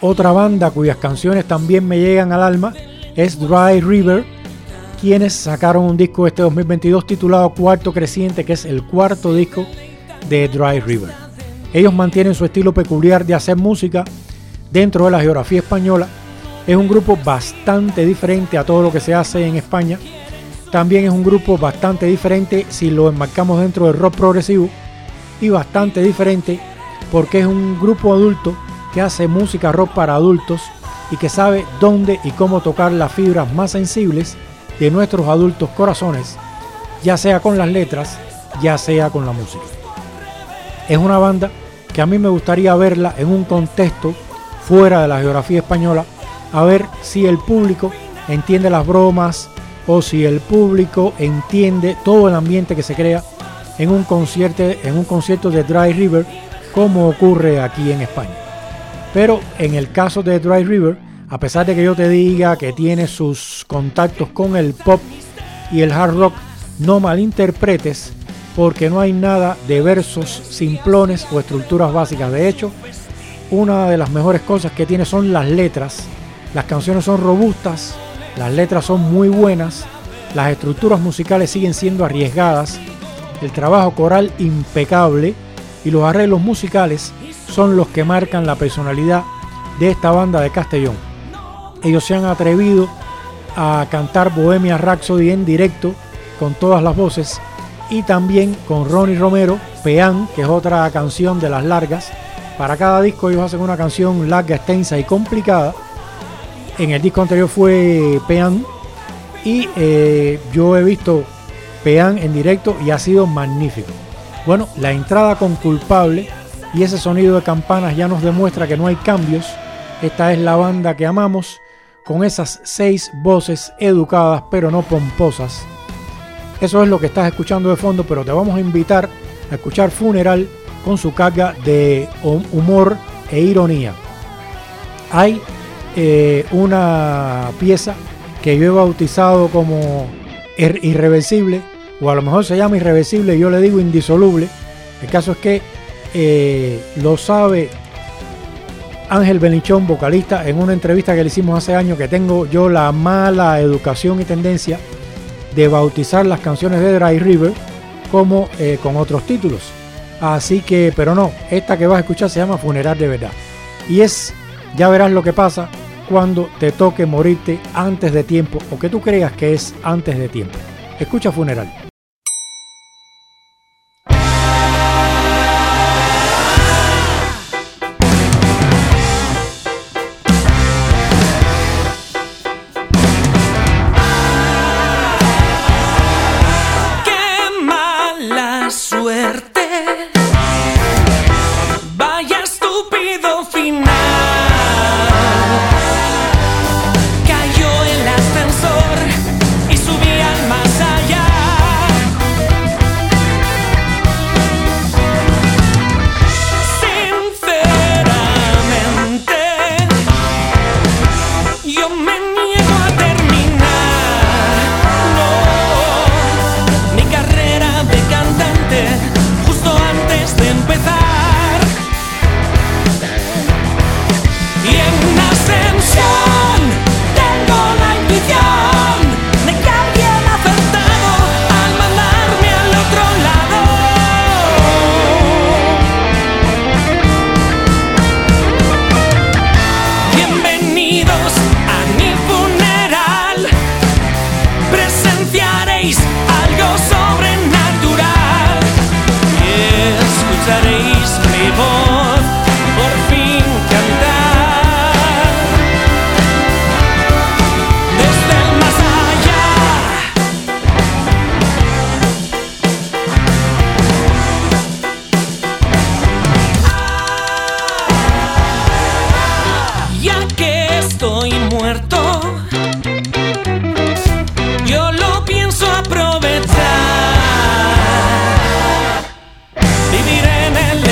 B: Otra banda cuyas canciones también me llegan al alma es Dry River, quienes sacaron un disco este dos mil veintidós titulado Cuarto Creciente, que es el cuarto disco de Dry River. Ellos mantienen su estilo peculiar de hacer música dentro de la geografía española. Es un grupo bastante diferente a todo lo que se hace en España. También es un grupo bastante diferente si lo enmarcamos dentro del rock progresivo, y bastante diferente porque es un grupo adulto que hace música rock para adultos y que sabe dónde y cómo tocar las fibras más sensibles de nuestros adultos corazones, ya sea con las letras, ya sea con la música. Es una banda que a mí me gustaría verla en un contexto fuera de la geografía española, a ver si el público entiende las bromas o si el público entiende todo el ambiente que se crea en un concierto, en un concierto de Dry River, como ocurre aquí en España. Pero en el caso de Dry River, a pesar de que yo te diga que tiene sus contactos con el pop y el hard rock, no malinterpretes, porque no hay nada de versos simplones o estructuras básicas. De hecho, una de las mejores cosas que tiene son las letras. Las canciones son robustas, las letras son muy buenas, las estructuras musicales siguen siendo arriesgadas, el trabajo coral impecable y los arreglos musicales son los que marcan la personalidad de esta banda de Castellón. Ellos se han atrevido a cantar Bohemia Rhapsody en directo con todas las voces, y también con Ronnie Romero, Peán, que es otra canción de las largas. Para cada disco ellos hacen una canción larga, extensa y complicada. En el disco anterior fue Peán, y eh, yo he visto Peán en directo y ha sido magnífico. Bueno, la entrada con Culpable y ese sonido de campanas ya nos demuestra que no hay cambios. Esta es la banda que amamos, con esas seis voces educadas pero no pomposas. Eso es lo que estás escuchando de fondo, pero te vamos a invitar a escuchar Funeral con su carga de humor e ironía. Hay eh, una pieza que yo he bautizado como Irreversible, o a lo mejor se llama Irreversible, yo le digo Indisoluble. El caso es que eh, lo sabe Ángel Benichón, vocalista, en una entrevista que le hicimos hace años, que tengo yo la mala educación y tendencia de bautizar las canciones de Dry River como eh, con otros títulos. Así que, pero no, esta que vas a escuchar se llama Funeral de Verdad. Y es, ya verás lo que pasa cuando te toque morirte antes de tiempo, o que tú creas que es antes de tiempo. Escucha Funeral.
I: Vivir en el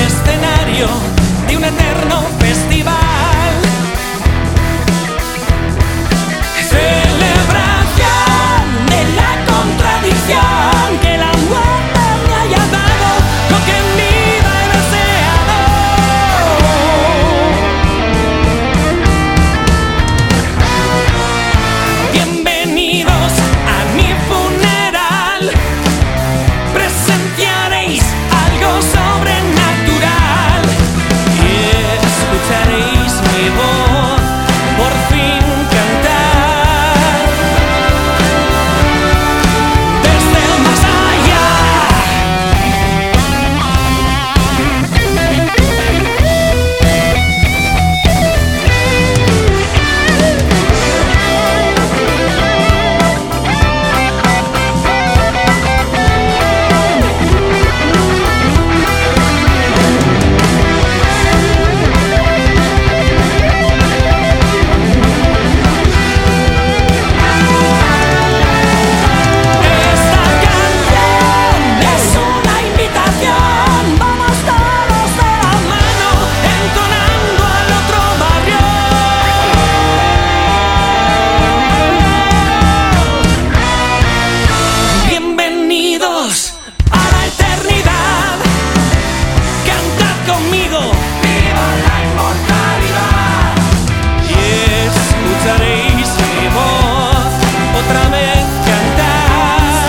I: conmigo. ¡Viva la inmortalidad! Y escucharéis mi voz otra vez cantar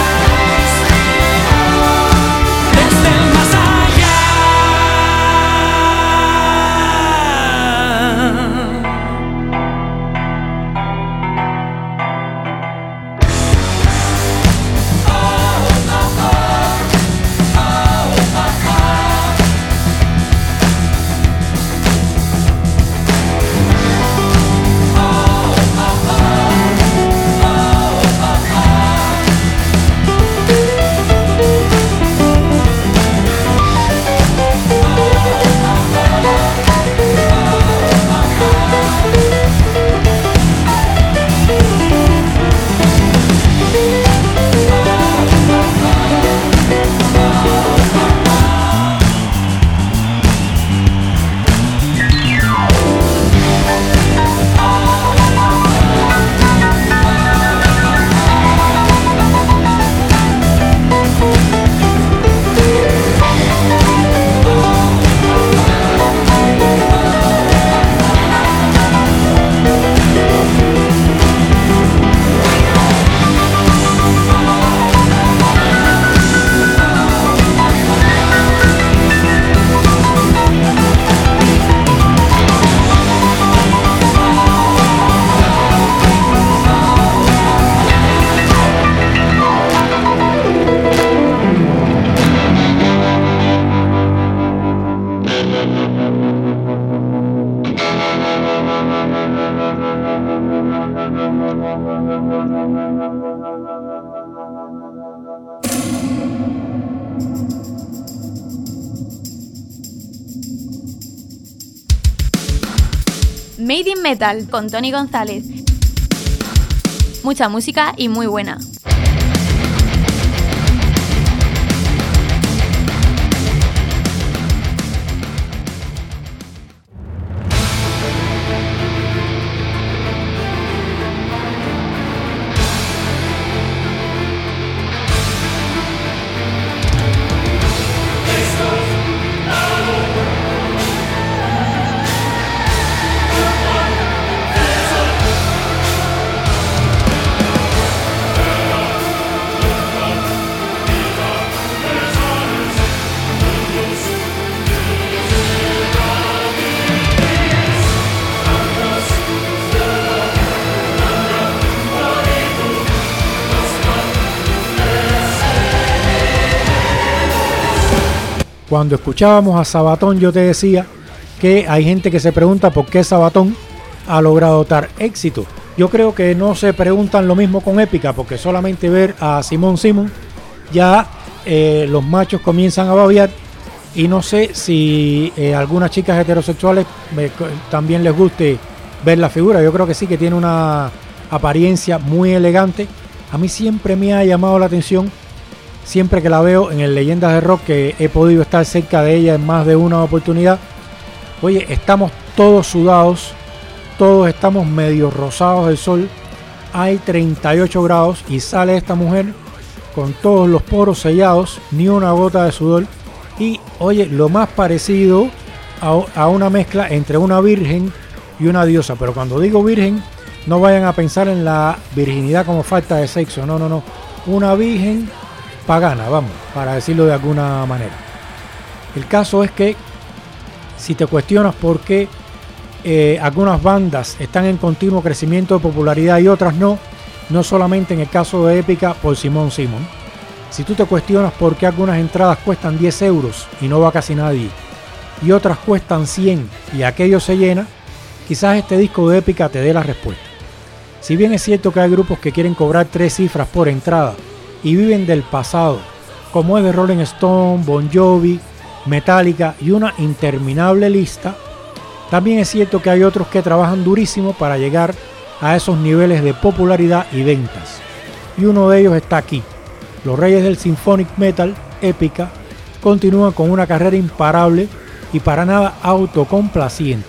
I: desde el más allá.
H: Made in Metal con Tony González. Mucha música y muy buena.
B: Cuando escuchábamos a Sabaton, yo te decía que hay gente que se pregunta por qué Sabaton ha logrado tal éxito. Yo creo que no se preguntan lo mismo con Épica, porque solamente ver a Simón Simon ya eh, los machos comienzan a babear, y no sé si eh, algunas chicas heterosexuales me, también les guste ver la figura. Yo creo que sí, que tiene una apariencia muy elegante. A mí siempre me ha llamado la atención, siempre que la veo en el Leyendas de Rock, que he podido estar cerca de ella en más de una oportunidad. Oye, estamos todos sudados, todos estamos medio rosados del sol, hay treinta y ocho grados y sale esta mujer con todos los poros sellados, ni una gota de sudor, y oye, lo más parecido a, a una mezcla entre una virgen y una diosa. Pero cuando digo virgen, no vayan a pensar en la virginidad como falta de sexo, no, no, no, una virgen pagana, vamos, para decirlo de alguna manera. El caso es que si te cuestionas por qué eh, algunas bandas están en continuo crecimiento de popularidad y otras no, no solamente en el caso de Épica por Simón Simon. Si tú te cuestionas por qué algunas entradas cuestan diez euros y no va casi nadie, y otras cuestan cien y aquello se llena, quizás este disco de Épica te dé la respuesta. Si bien es cierto que hay grupos que quieren cobrar tres cifras por entrada y viven del pasado, como es de Rolling Stone, Bon Jovi, Metallica y una interminable lista, también es cierto que hay otros que trabajan durísimo para llegar a esos niveles de popularidad y ventas. Y uno de ellos está aquí. Los reyes del Symphonic Metal, Épica, continúan con una carrera imparable y para nada autocomplaciente.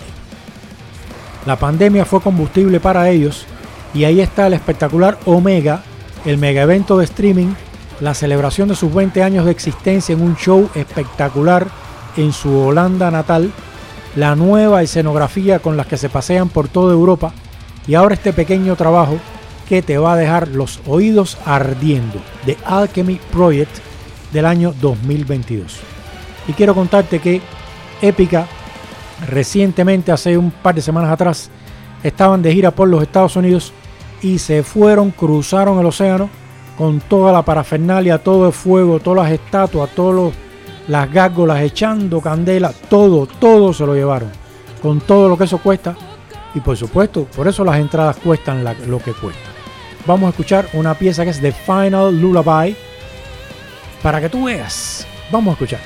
B: La pandemia fue combustible para ellos, y ahí está el espectacular Omega, el mega evento de streaming, la celebración de sus veinte años de existencia en un show espectacular en su Holanda natal, la nueva escenografía con las que se pasean por toda Europa y ahora este pequeño trabajo que te va a dejar los oídos ardiendo, The Alchemy Project del año dos mil veintidós. Y quiero contarte que Épica recientemente, hace un par de semanas atrás, estaban de gira por los Estados Unidos y se fueron, cruzaron el océano con toda la parafernalia, todo el fuego, todas las estatuas, todas las gárgolas echando candela, todo, todo se lo llevaron, con todo lo que eso cuesta. Y por supuesto, por eso las entradas cuestan la, lo que cuestan. Vamos a escuchar una pieza que es The Final Lullaby, para que tú veas. Vamos a escuchar.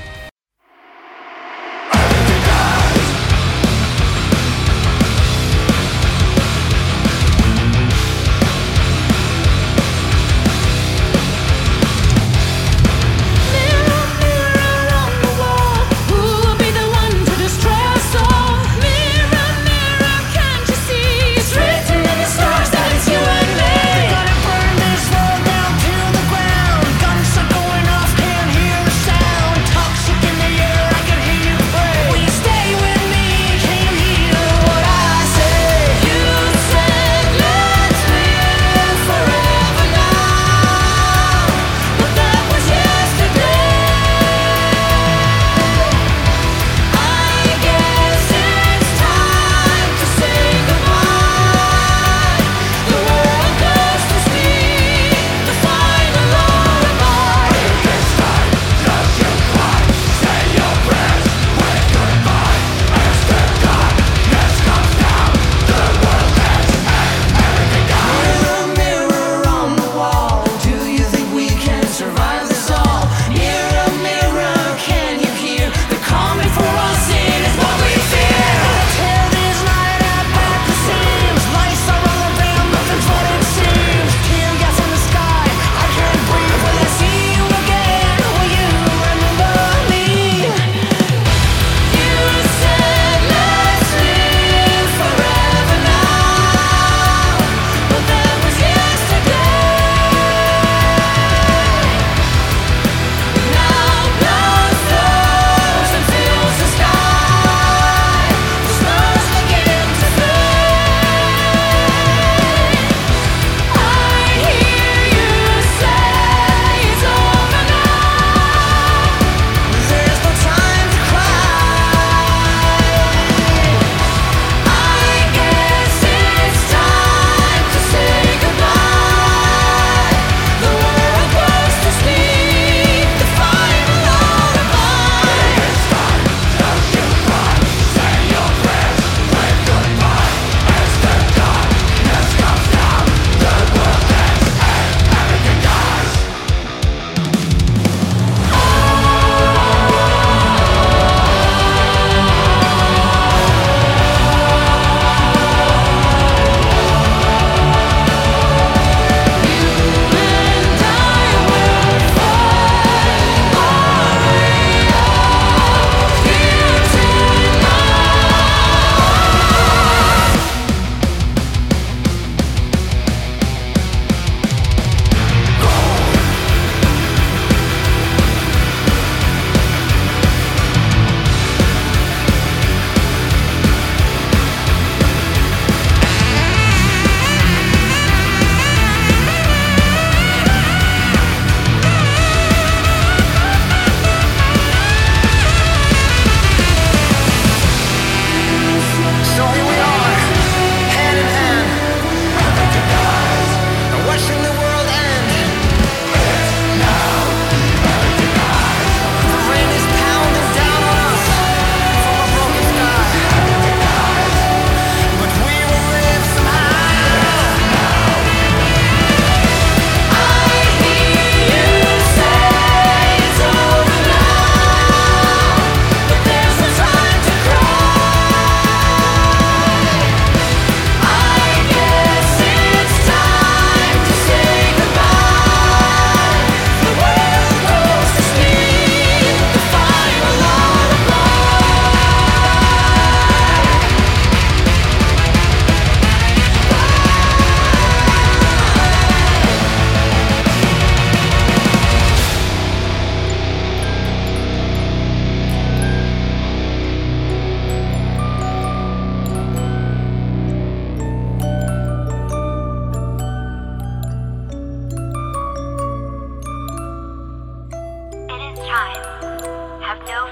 I: Toxic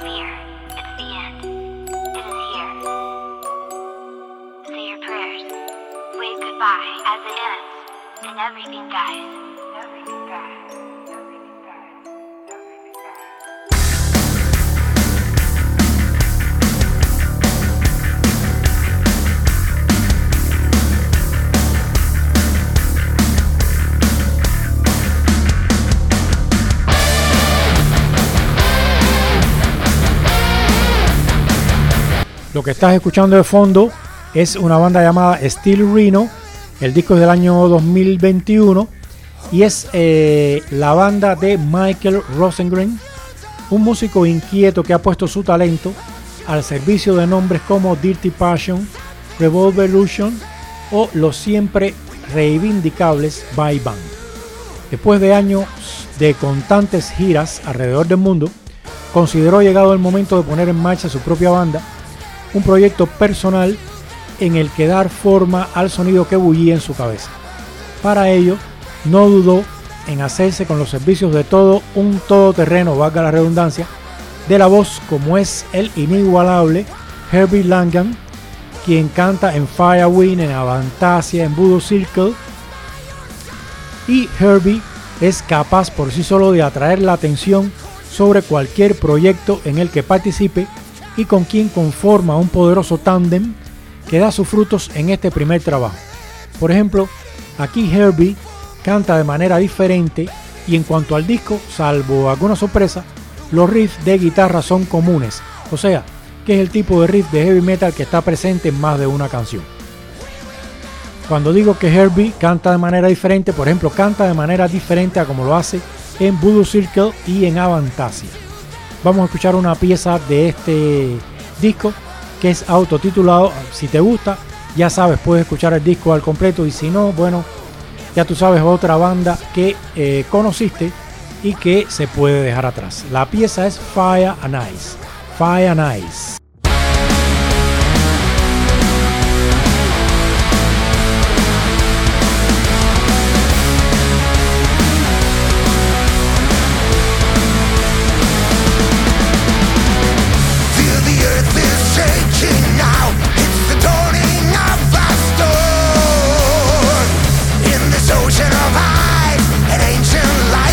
J: fear. It's the end. It is here. Say your prayers. Wave goodbye as it ends. And everything dies. Everything dies. Everything dies. Everything dies.
B: Lo que estás escuchando de fondo es una banda llamada Steel Rhino. El disco es del año dos mil veintiuno y es eh, la banda de Michael Rosengren, un músico inquieto que ha puesto su talento al servicio de nombres como Dirty Passion, Revolverution o los siempre reivindicables Bye Band. Después de años de constantes giras alrededor del mundo, consideró llegado el momento de poner en marcha su propia banda, un proyecto personal en el que dar forma al sonido que bullía en su cabeza. Para ello, no dudó en hacerse con los servicios de todo un todoterreno, valga la redundancia, de la voz como es el inigualable Herbie Langan, quien canta en Firewind, en Avantasia, en Voodoo Circle. Y Herbie es capaz por sí solo de atraer la atención sobre cualquier proyecto en el que participe y con quien conforma un poderoso tándem que da sus frutos en este primer trabajo. Por ejemplo, aquí Herbie canta de manera diferente y en cuanto al disco, salvo alguna sorpresa, los riffs de guitarra son comunes, o sea, que es el tipo de riff de heavy metal que está presente en más de una canción. Cuando digo que Herbie canta de manera diferente, por ejemplo, canta de manera diferente a como lo hace en Voodoo Circle y en Avantasia. Vamos a escuchar una pieza de este disco que es autotitulado. Si te gusta, ya sabes, puedes escuchar el disco al completo, y si no, bueno, ya tú sabes, otra banda que eh, conociste y que se puede dejar atrás. La pieza es Fire and Ice. Fire and Ice.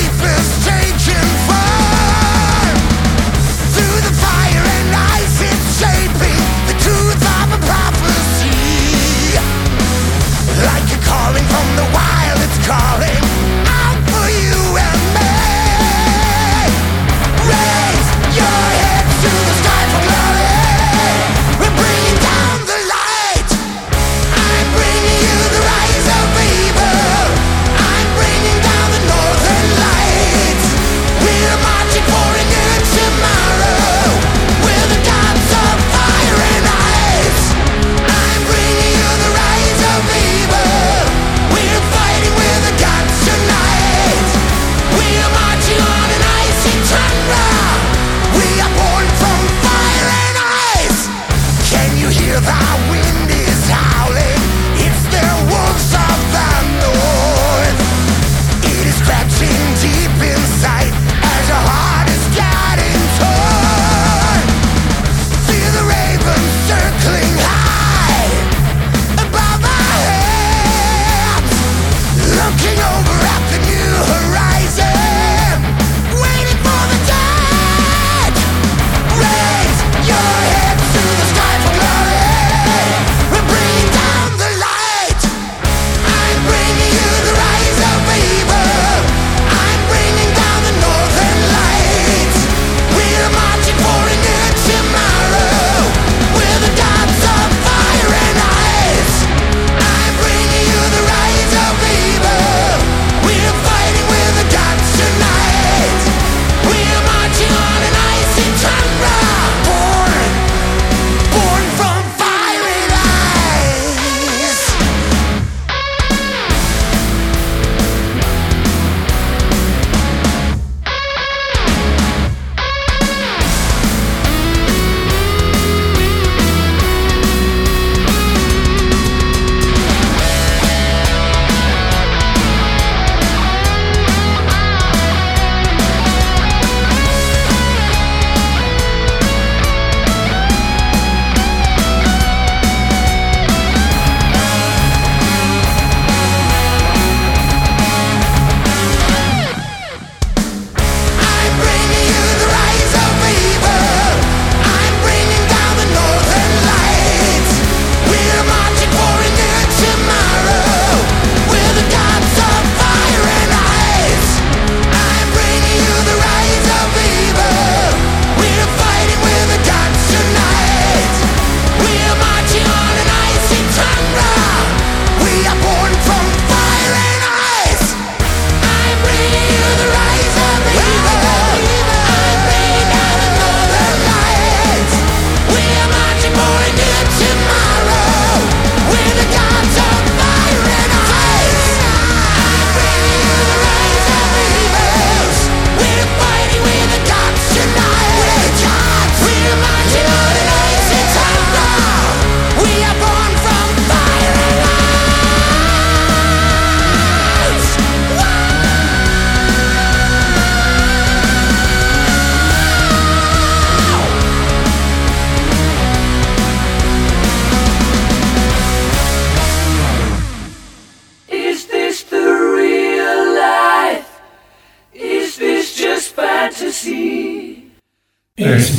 K: Through the fire and ice, it's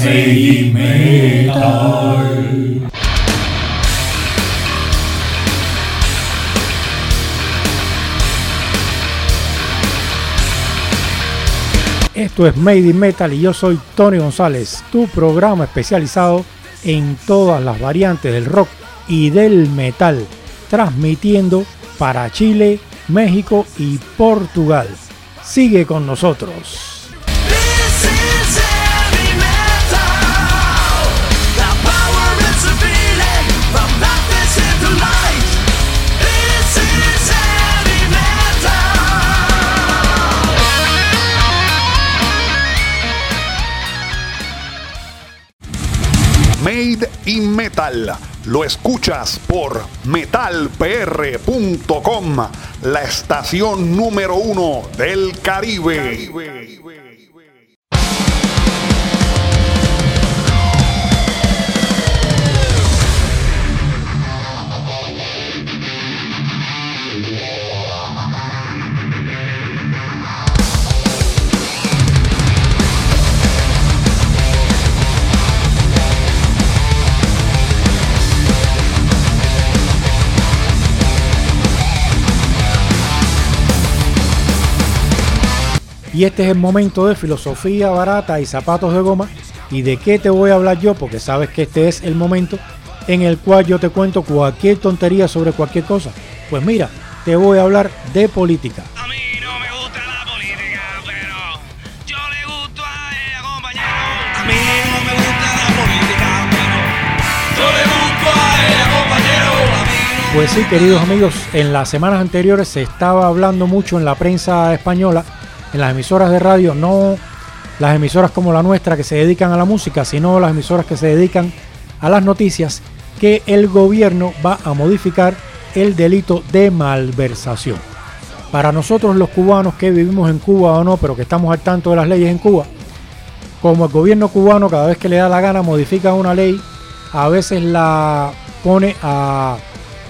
I: Made in Metal.
B: Esto es Made in Metal y yo soy Tony González, tu programa especializado en todas las variantes del rock y del metal, transmitiendo para Chile, México y Portugal. Sigue con nosotros.
K: Made in Metal, lo escuchas por metal p r punto com, la estación número uno del Caribe. Caribe.
B: Y este es el momento de filosofía barata y zapatos de goma. ¿Y de qué te voy a hablar yo? Porque sabes que este es el momento en el cual yo te cuento cualquier tontería sobre cualquier cosa. Pues mira, te voy a hablar de política.
I: A mí no me gusta la política, pero yo le gusto a ella, compañero. A mí no me gusta la política, pero yo le gusto a ella, compañero. A mí no.
B: Pues sí, queridos amigos, en las semanas anteriores se estaba hablando mucho en la prensa española, en las emisoras de radio, no las emisoras como la nuestra que se dedican a la música, sino las emisoras que se dedican a las noticias, que el gobierno va a modificar el delito de malversación. Para nosotros los cubanos que vivimos en Cuba o no, pero que estamos al tanto de las leyes en Cuba, como el gobierno cubano cada vez que le da la gana modifica una ley, a veces la pone a,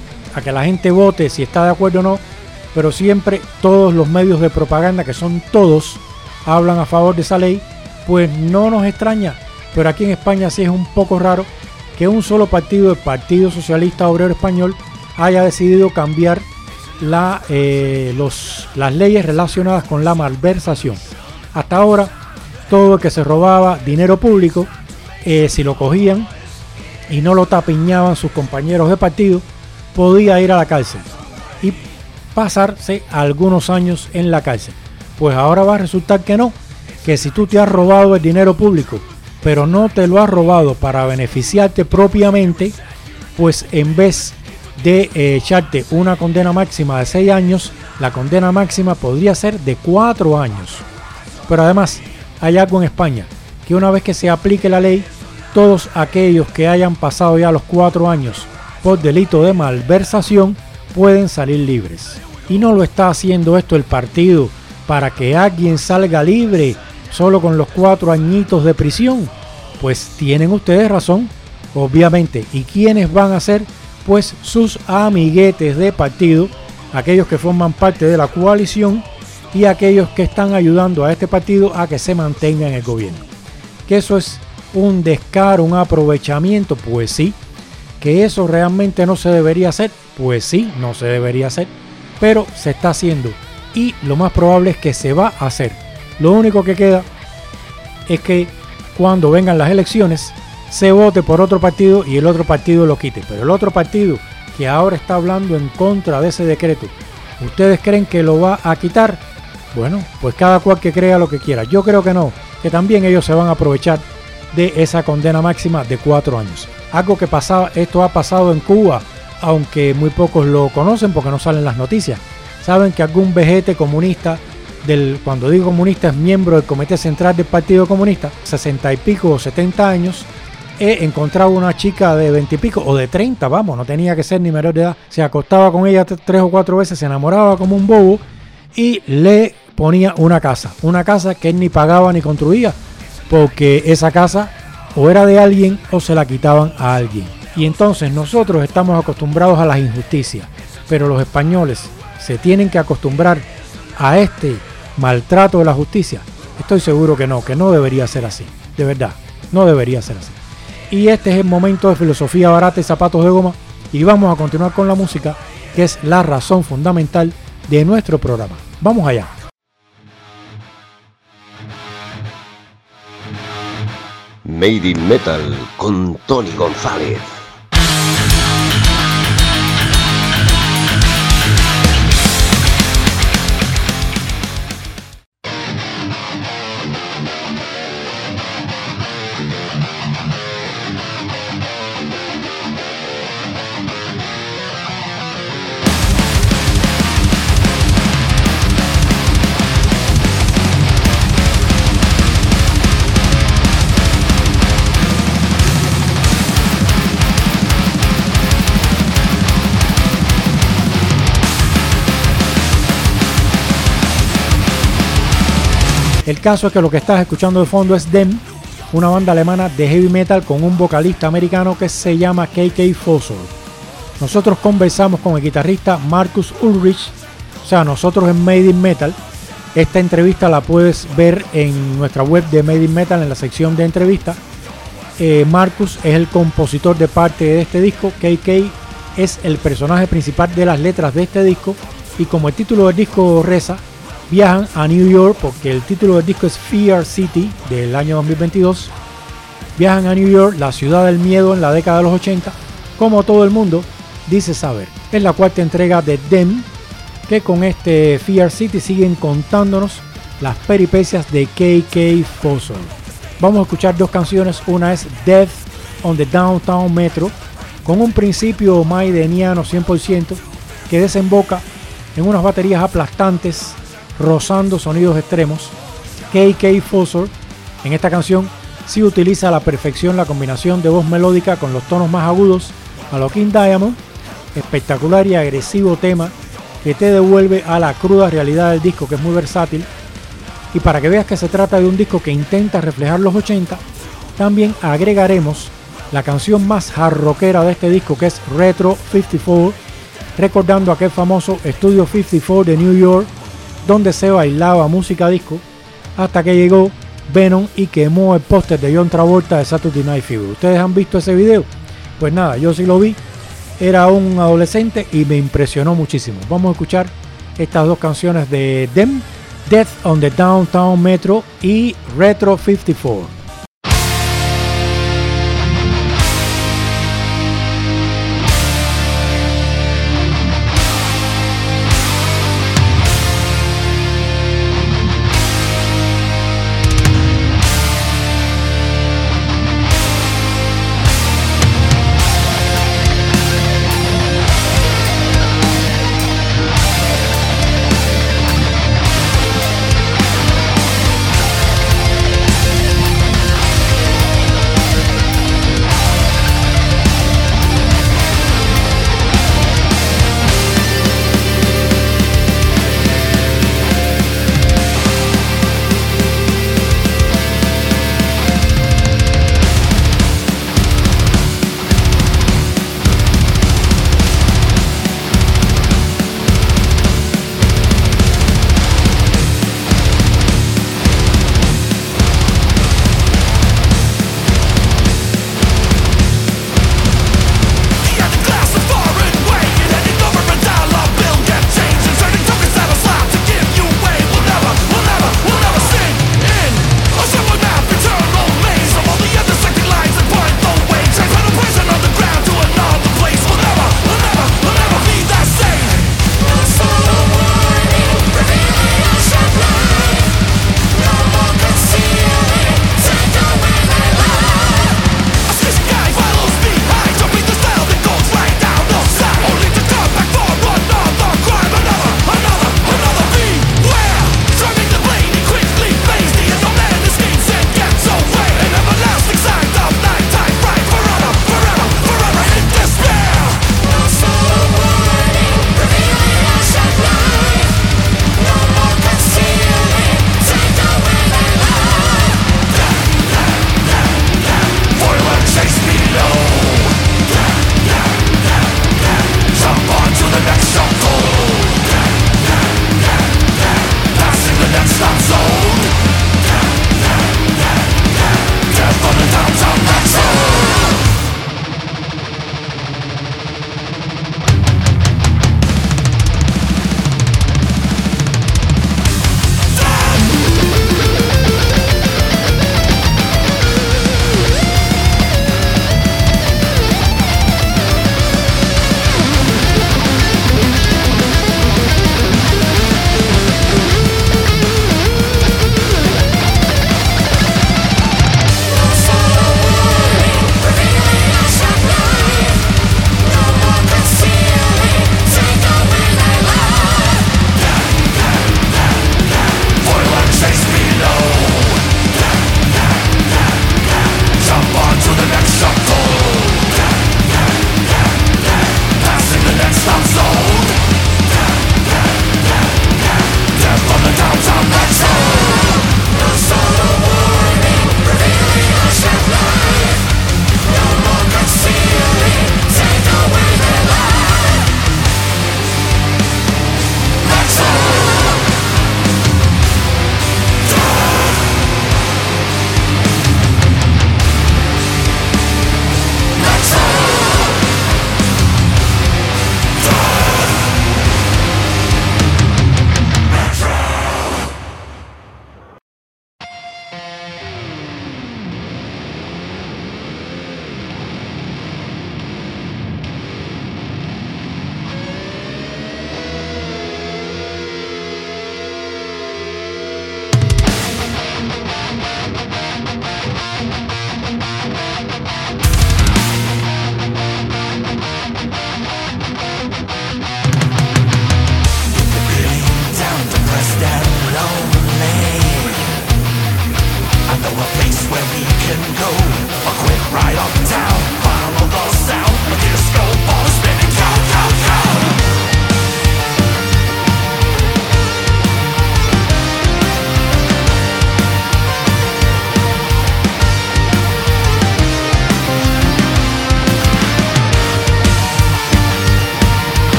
B: a que la gente vote si está de acuerdo o no, pero siempre todos los medios de propaganda, que son todos, hablan a favor de esa ley, pues no nos extraña. Pero aquí en España sí es un poco raro que un solo partido, el Partido Socialista Obrero Español, haya decidido cambiar la, eh, los, las leyes relacionadas con la malversación. Hasta ahora, todo el que se robaba dinero público, eh, si lo cogían y no lo tapiñaban sus compañeros de partido, podía ir a la cárcel y pasarse algunos años en la cárcel. Pues ahora va a resultar que no, que si tú te has robado el dinero público, pero no te lo has robado para beneficiarte propiamente, pues en vez de eh, echarte una condena máxima de seis años, la condena máxima podría ser de cuatro años. Pero además, hay algo en España, que una vez que se aplique la ley, todos aquellos que hayan pasado ya los cuatro años por delito de malversación pueden salir libres. Y no lo está haciendo esto el partido para que alguien salga libre solo con los cuatro añitos de prisión. Pues tienen ustedes razón, obviamente. ¿Y quiénes van a ser? Pues sus amiguetes de partido, aquellos que forman parte de la coalición y aquellos que están ayudando a este partido a que se mantenga en el gobierno. ¿Que eso es un descaro, un aprovechamiento? Pues sí. ¿Que eso realmente no se debería hacer? Pues sí, no se debería hacer, pero se está haciendo y lo más probable es que se va a hacer. Lo único que queda es que cuando vengan las elecciones se vote por otro partido y el otro partido lo quite. Pero el otro partido que ahora está hablando en contra de ese decreto, ¿ustedes creen que lo va a quitar? Bueno, pues cada cual que crea lo que quiera. Yo creo que no, que también ellos se van a aprovechar de esa condena máxima de cuatro años. Algo que pasaba, esto ha pasado en Cuba, aunque muy pocos lo conocen porque no salen las noticias. Saben que algún vejete comunista, del, cuando digo comunista es miembro del Comité Central del Partido Comunista, sesenta y pico o setenta años, he encontrado una chica de veinte y pico o de treinta, vamos, no tenía que ser ni menor de edad, se acostaba con ella tres o cuatro veces, se enamoraba como un bobo y le ponía una casa, una casa que él ni pagaba ni construía, porque esa casa o era de alguien o se la quitaban a alguien. Y entonces nosotros estamos acostumbrados a las injusticias, pero los españoles se tienen que acostumbrar a este maltrato de la justicia. Estoy seguro que no, que no debería ser así, de verdad. No debería ser así. Y este es el momento de filosofía barata y zapatos de goma. Y vamos a continuar con la música, que es la razón fundamental de nuestro programa. Vamos allá.
A: Made in Metal con Tony González.
B: El caso es que lo que estás escuchando de fondo es Dem, una banda alemana de heavy metal con un vocalista americano que se llama K K Fossor. Nosotros conversamos con el guitarrista Markus Ulrich, o sea, nosotros en Made in Metal. Esta entrevista la puedes ver en nuestra web de Made in Metal en la sección de entrevistas. Eh, Markus es el compositor de parte de este disco. K K es el personaje principal de las letras de este disco, y como el título del disco reza, viajan a New York, porque el título del disco es Fear City del año dos mil veintidós. Viajan a New York, la ciudad del miedo en la década de los ochenta, como todo el mundo dice saber. Es la cuarta entrega de Dem, que con este Fear City siguen contándonos las peripecias de K K Fossor. Vamos a escuchar dos canciones. Una es Death on the Downtown Metro, con un principio maideniano cien por ciento, que desemboca en unas baterías aplastantes rozando sonidos extremos. K K Fossor en esta canción sí utiliza a la perfección la combinación de voz melódica con los tonos más agudos a lo King Diamond. Espectacular y agresivo tema que te devuelve a la cruda realidad del disco, que es muy versátil. Y para que veas que se trata de un disco que intenta reflejar los ochenta, también agregaremos la canción más hard rockera de este disco, que es Retro cincuenta y cuatro, recordando aquel famoso Estudio cincuenta y cuatro de New York, donde se bailaba música disco hasta que llegó Venom y quemó el póster de John Travolta de Saturday Night Fever. ¿Ustedes han visto ese video? Pues nada, yo sí lo vi. Era un adolescente y me impresionó muchísimo. Vamos a escuchar estas dos canciones de Dem, Death on the Downtown Metro y Retro cincuenta y cuatro.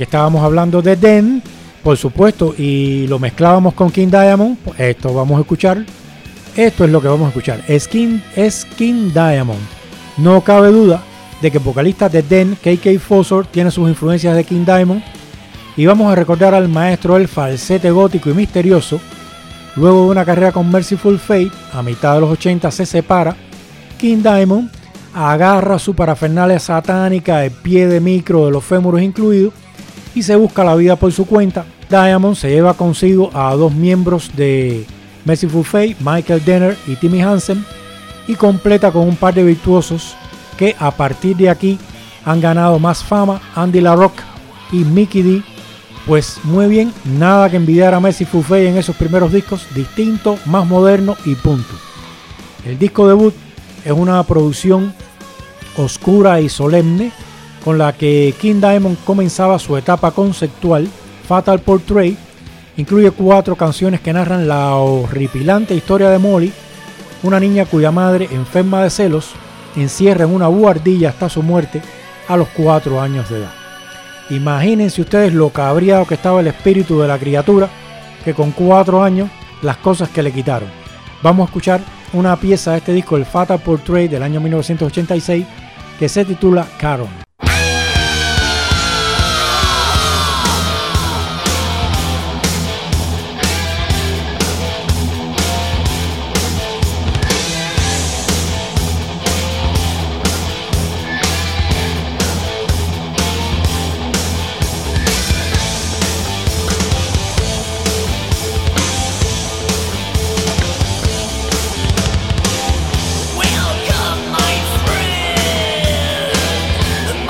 B: que estábamos hablando de Den, por supuesto, y lo mezclábamos con King Diamond, pues esto vamos a escuchar. Esto es lo que vamos a escuchar. Es King, es King Diamond. No cabe duda de que el vocalista de Den, K K Fossor, tiene sus influencias de King Diamond. Y vamos a recordar al maestro del falsete gótico y misterioso. Luego de una carrera con Merciful Fate, a mitad de los ochenta se separa. King Diamond agarra su parafernalia satánica, el pie de micro de los fémures incluidos, y se busca la vida por su cuenta. Diamond se lleva consigo a dos miembros de Merciful Fate, Michael Denner y Timmy Hansen, y completa con un par de virtuosos que a partir de aquí han ganado más fama, Andy LaRocque y Mickey D. Pues muy bien, nada que envidiar a Merciful Fate en esos primeros discos, distinto, más moderno y punto. El disco debut es una producción oscura y solemne con la que King Diamond comenzaba su etapa conceptual. Fatal Portrait incluye cuatro canciones que narran la horripilante historia de Molly, una niña cuya madre, enferma de celos, encierra en una buhardilla hasta su muerte a los cuatro años de edad. Imagínense ustedes lo cabreado que estaba el espíritu de la criatura, que con cuatro años las cosas que le quitaron. Vamos a escuchar una pieza de este disco, el Fatal Portrait del año mil novecientos ochenta y seis, que se titula Caron.
I: Welcome, my friend.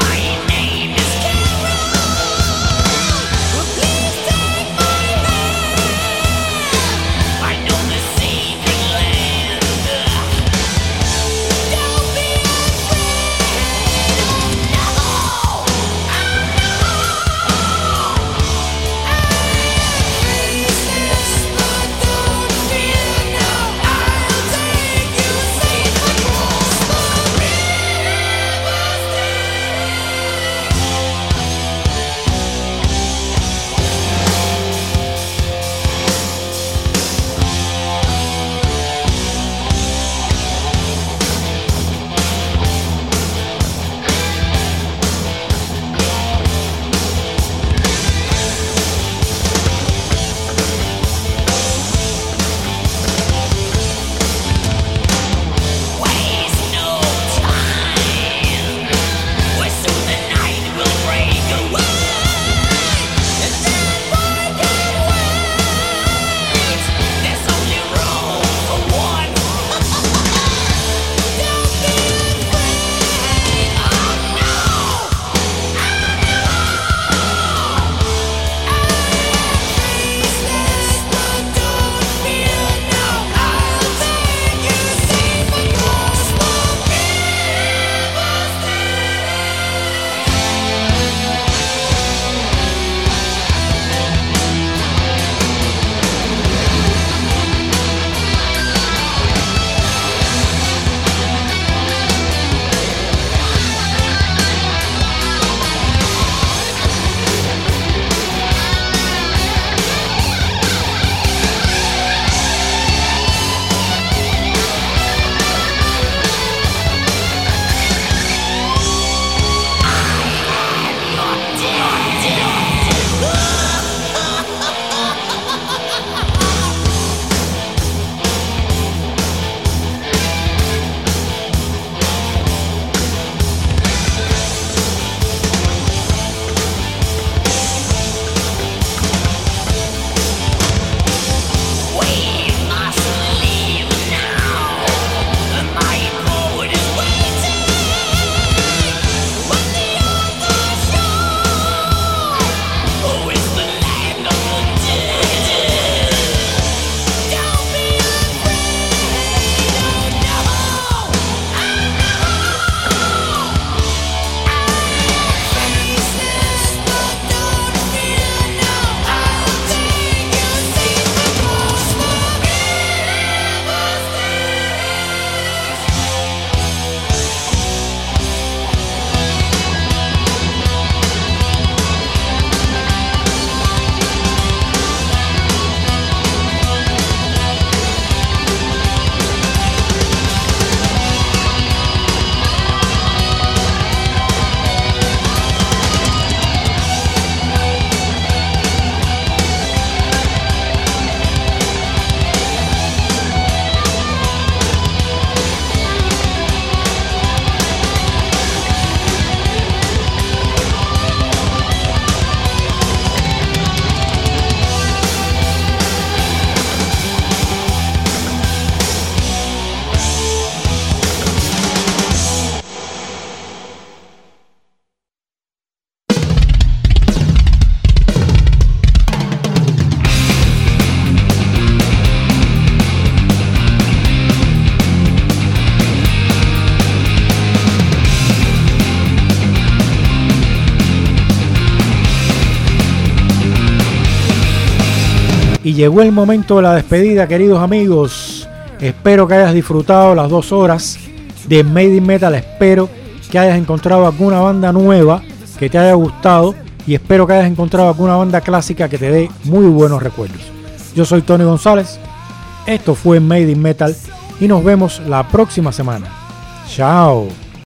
B: Y llegó el momento de la despedida, queridos amigos. Espero que hayas disfrutado las dos horas de Made in Metal. Espero que hayas encontrado alguna banda nueva que te haya gustado. Y espero que hayas encontrado alguna banda clásica que te dé muy buenos recuerdos. Yo soy Tony González. Esto fue Made in Metal. Y nos vemos la próxima semana. Chao.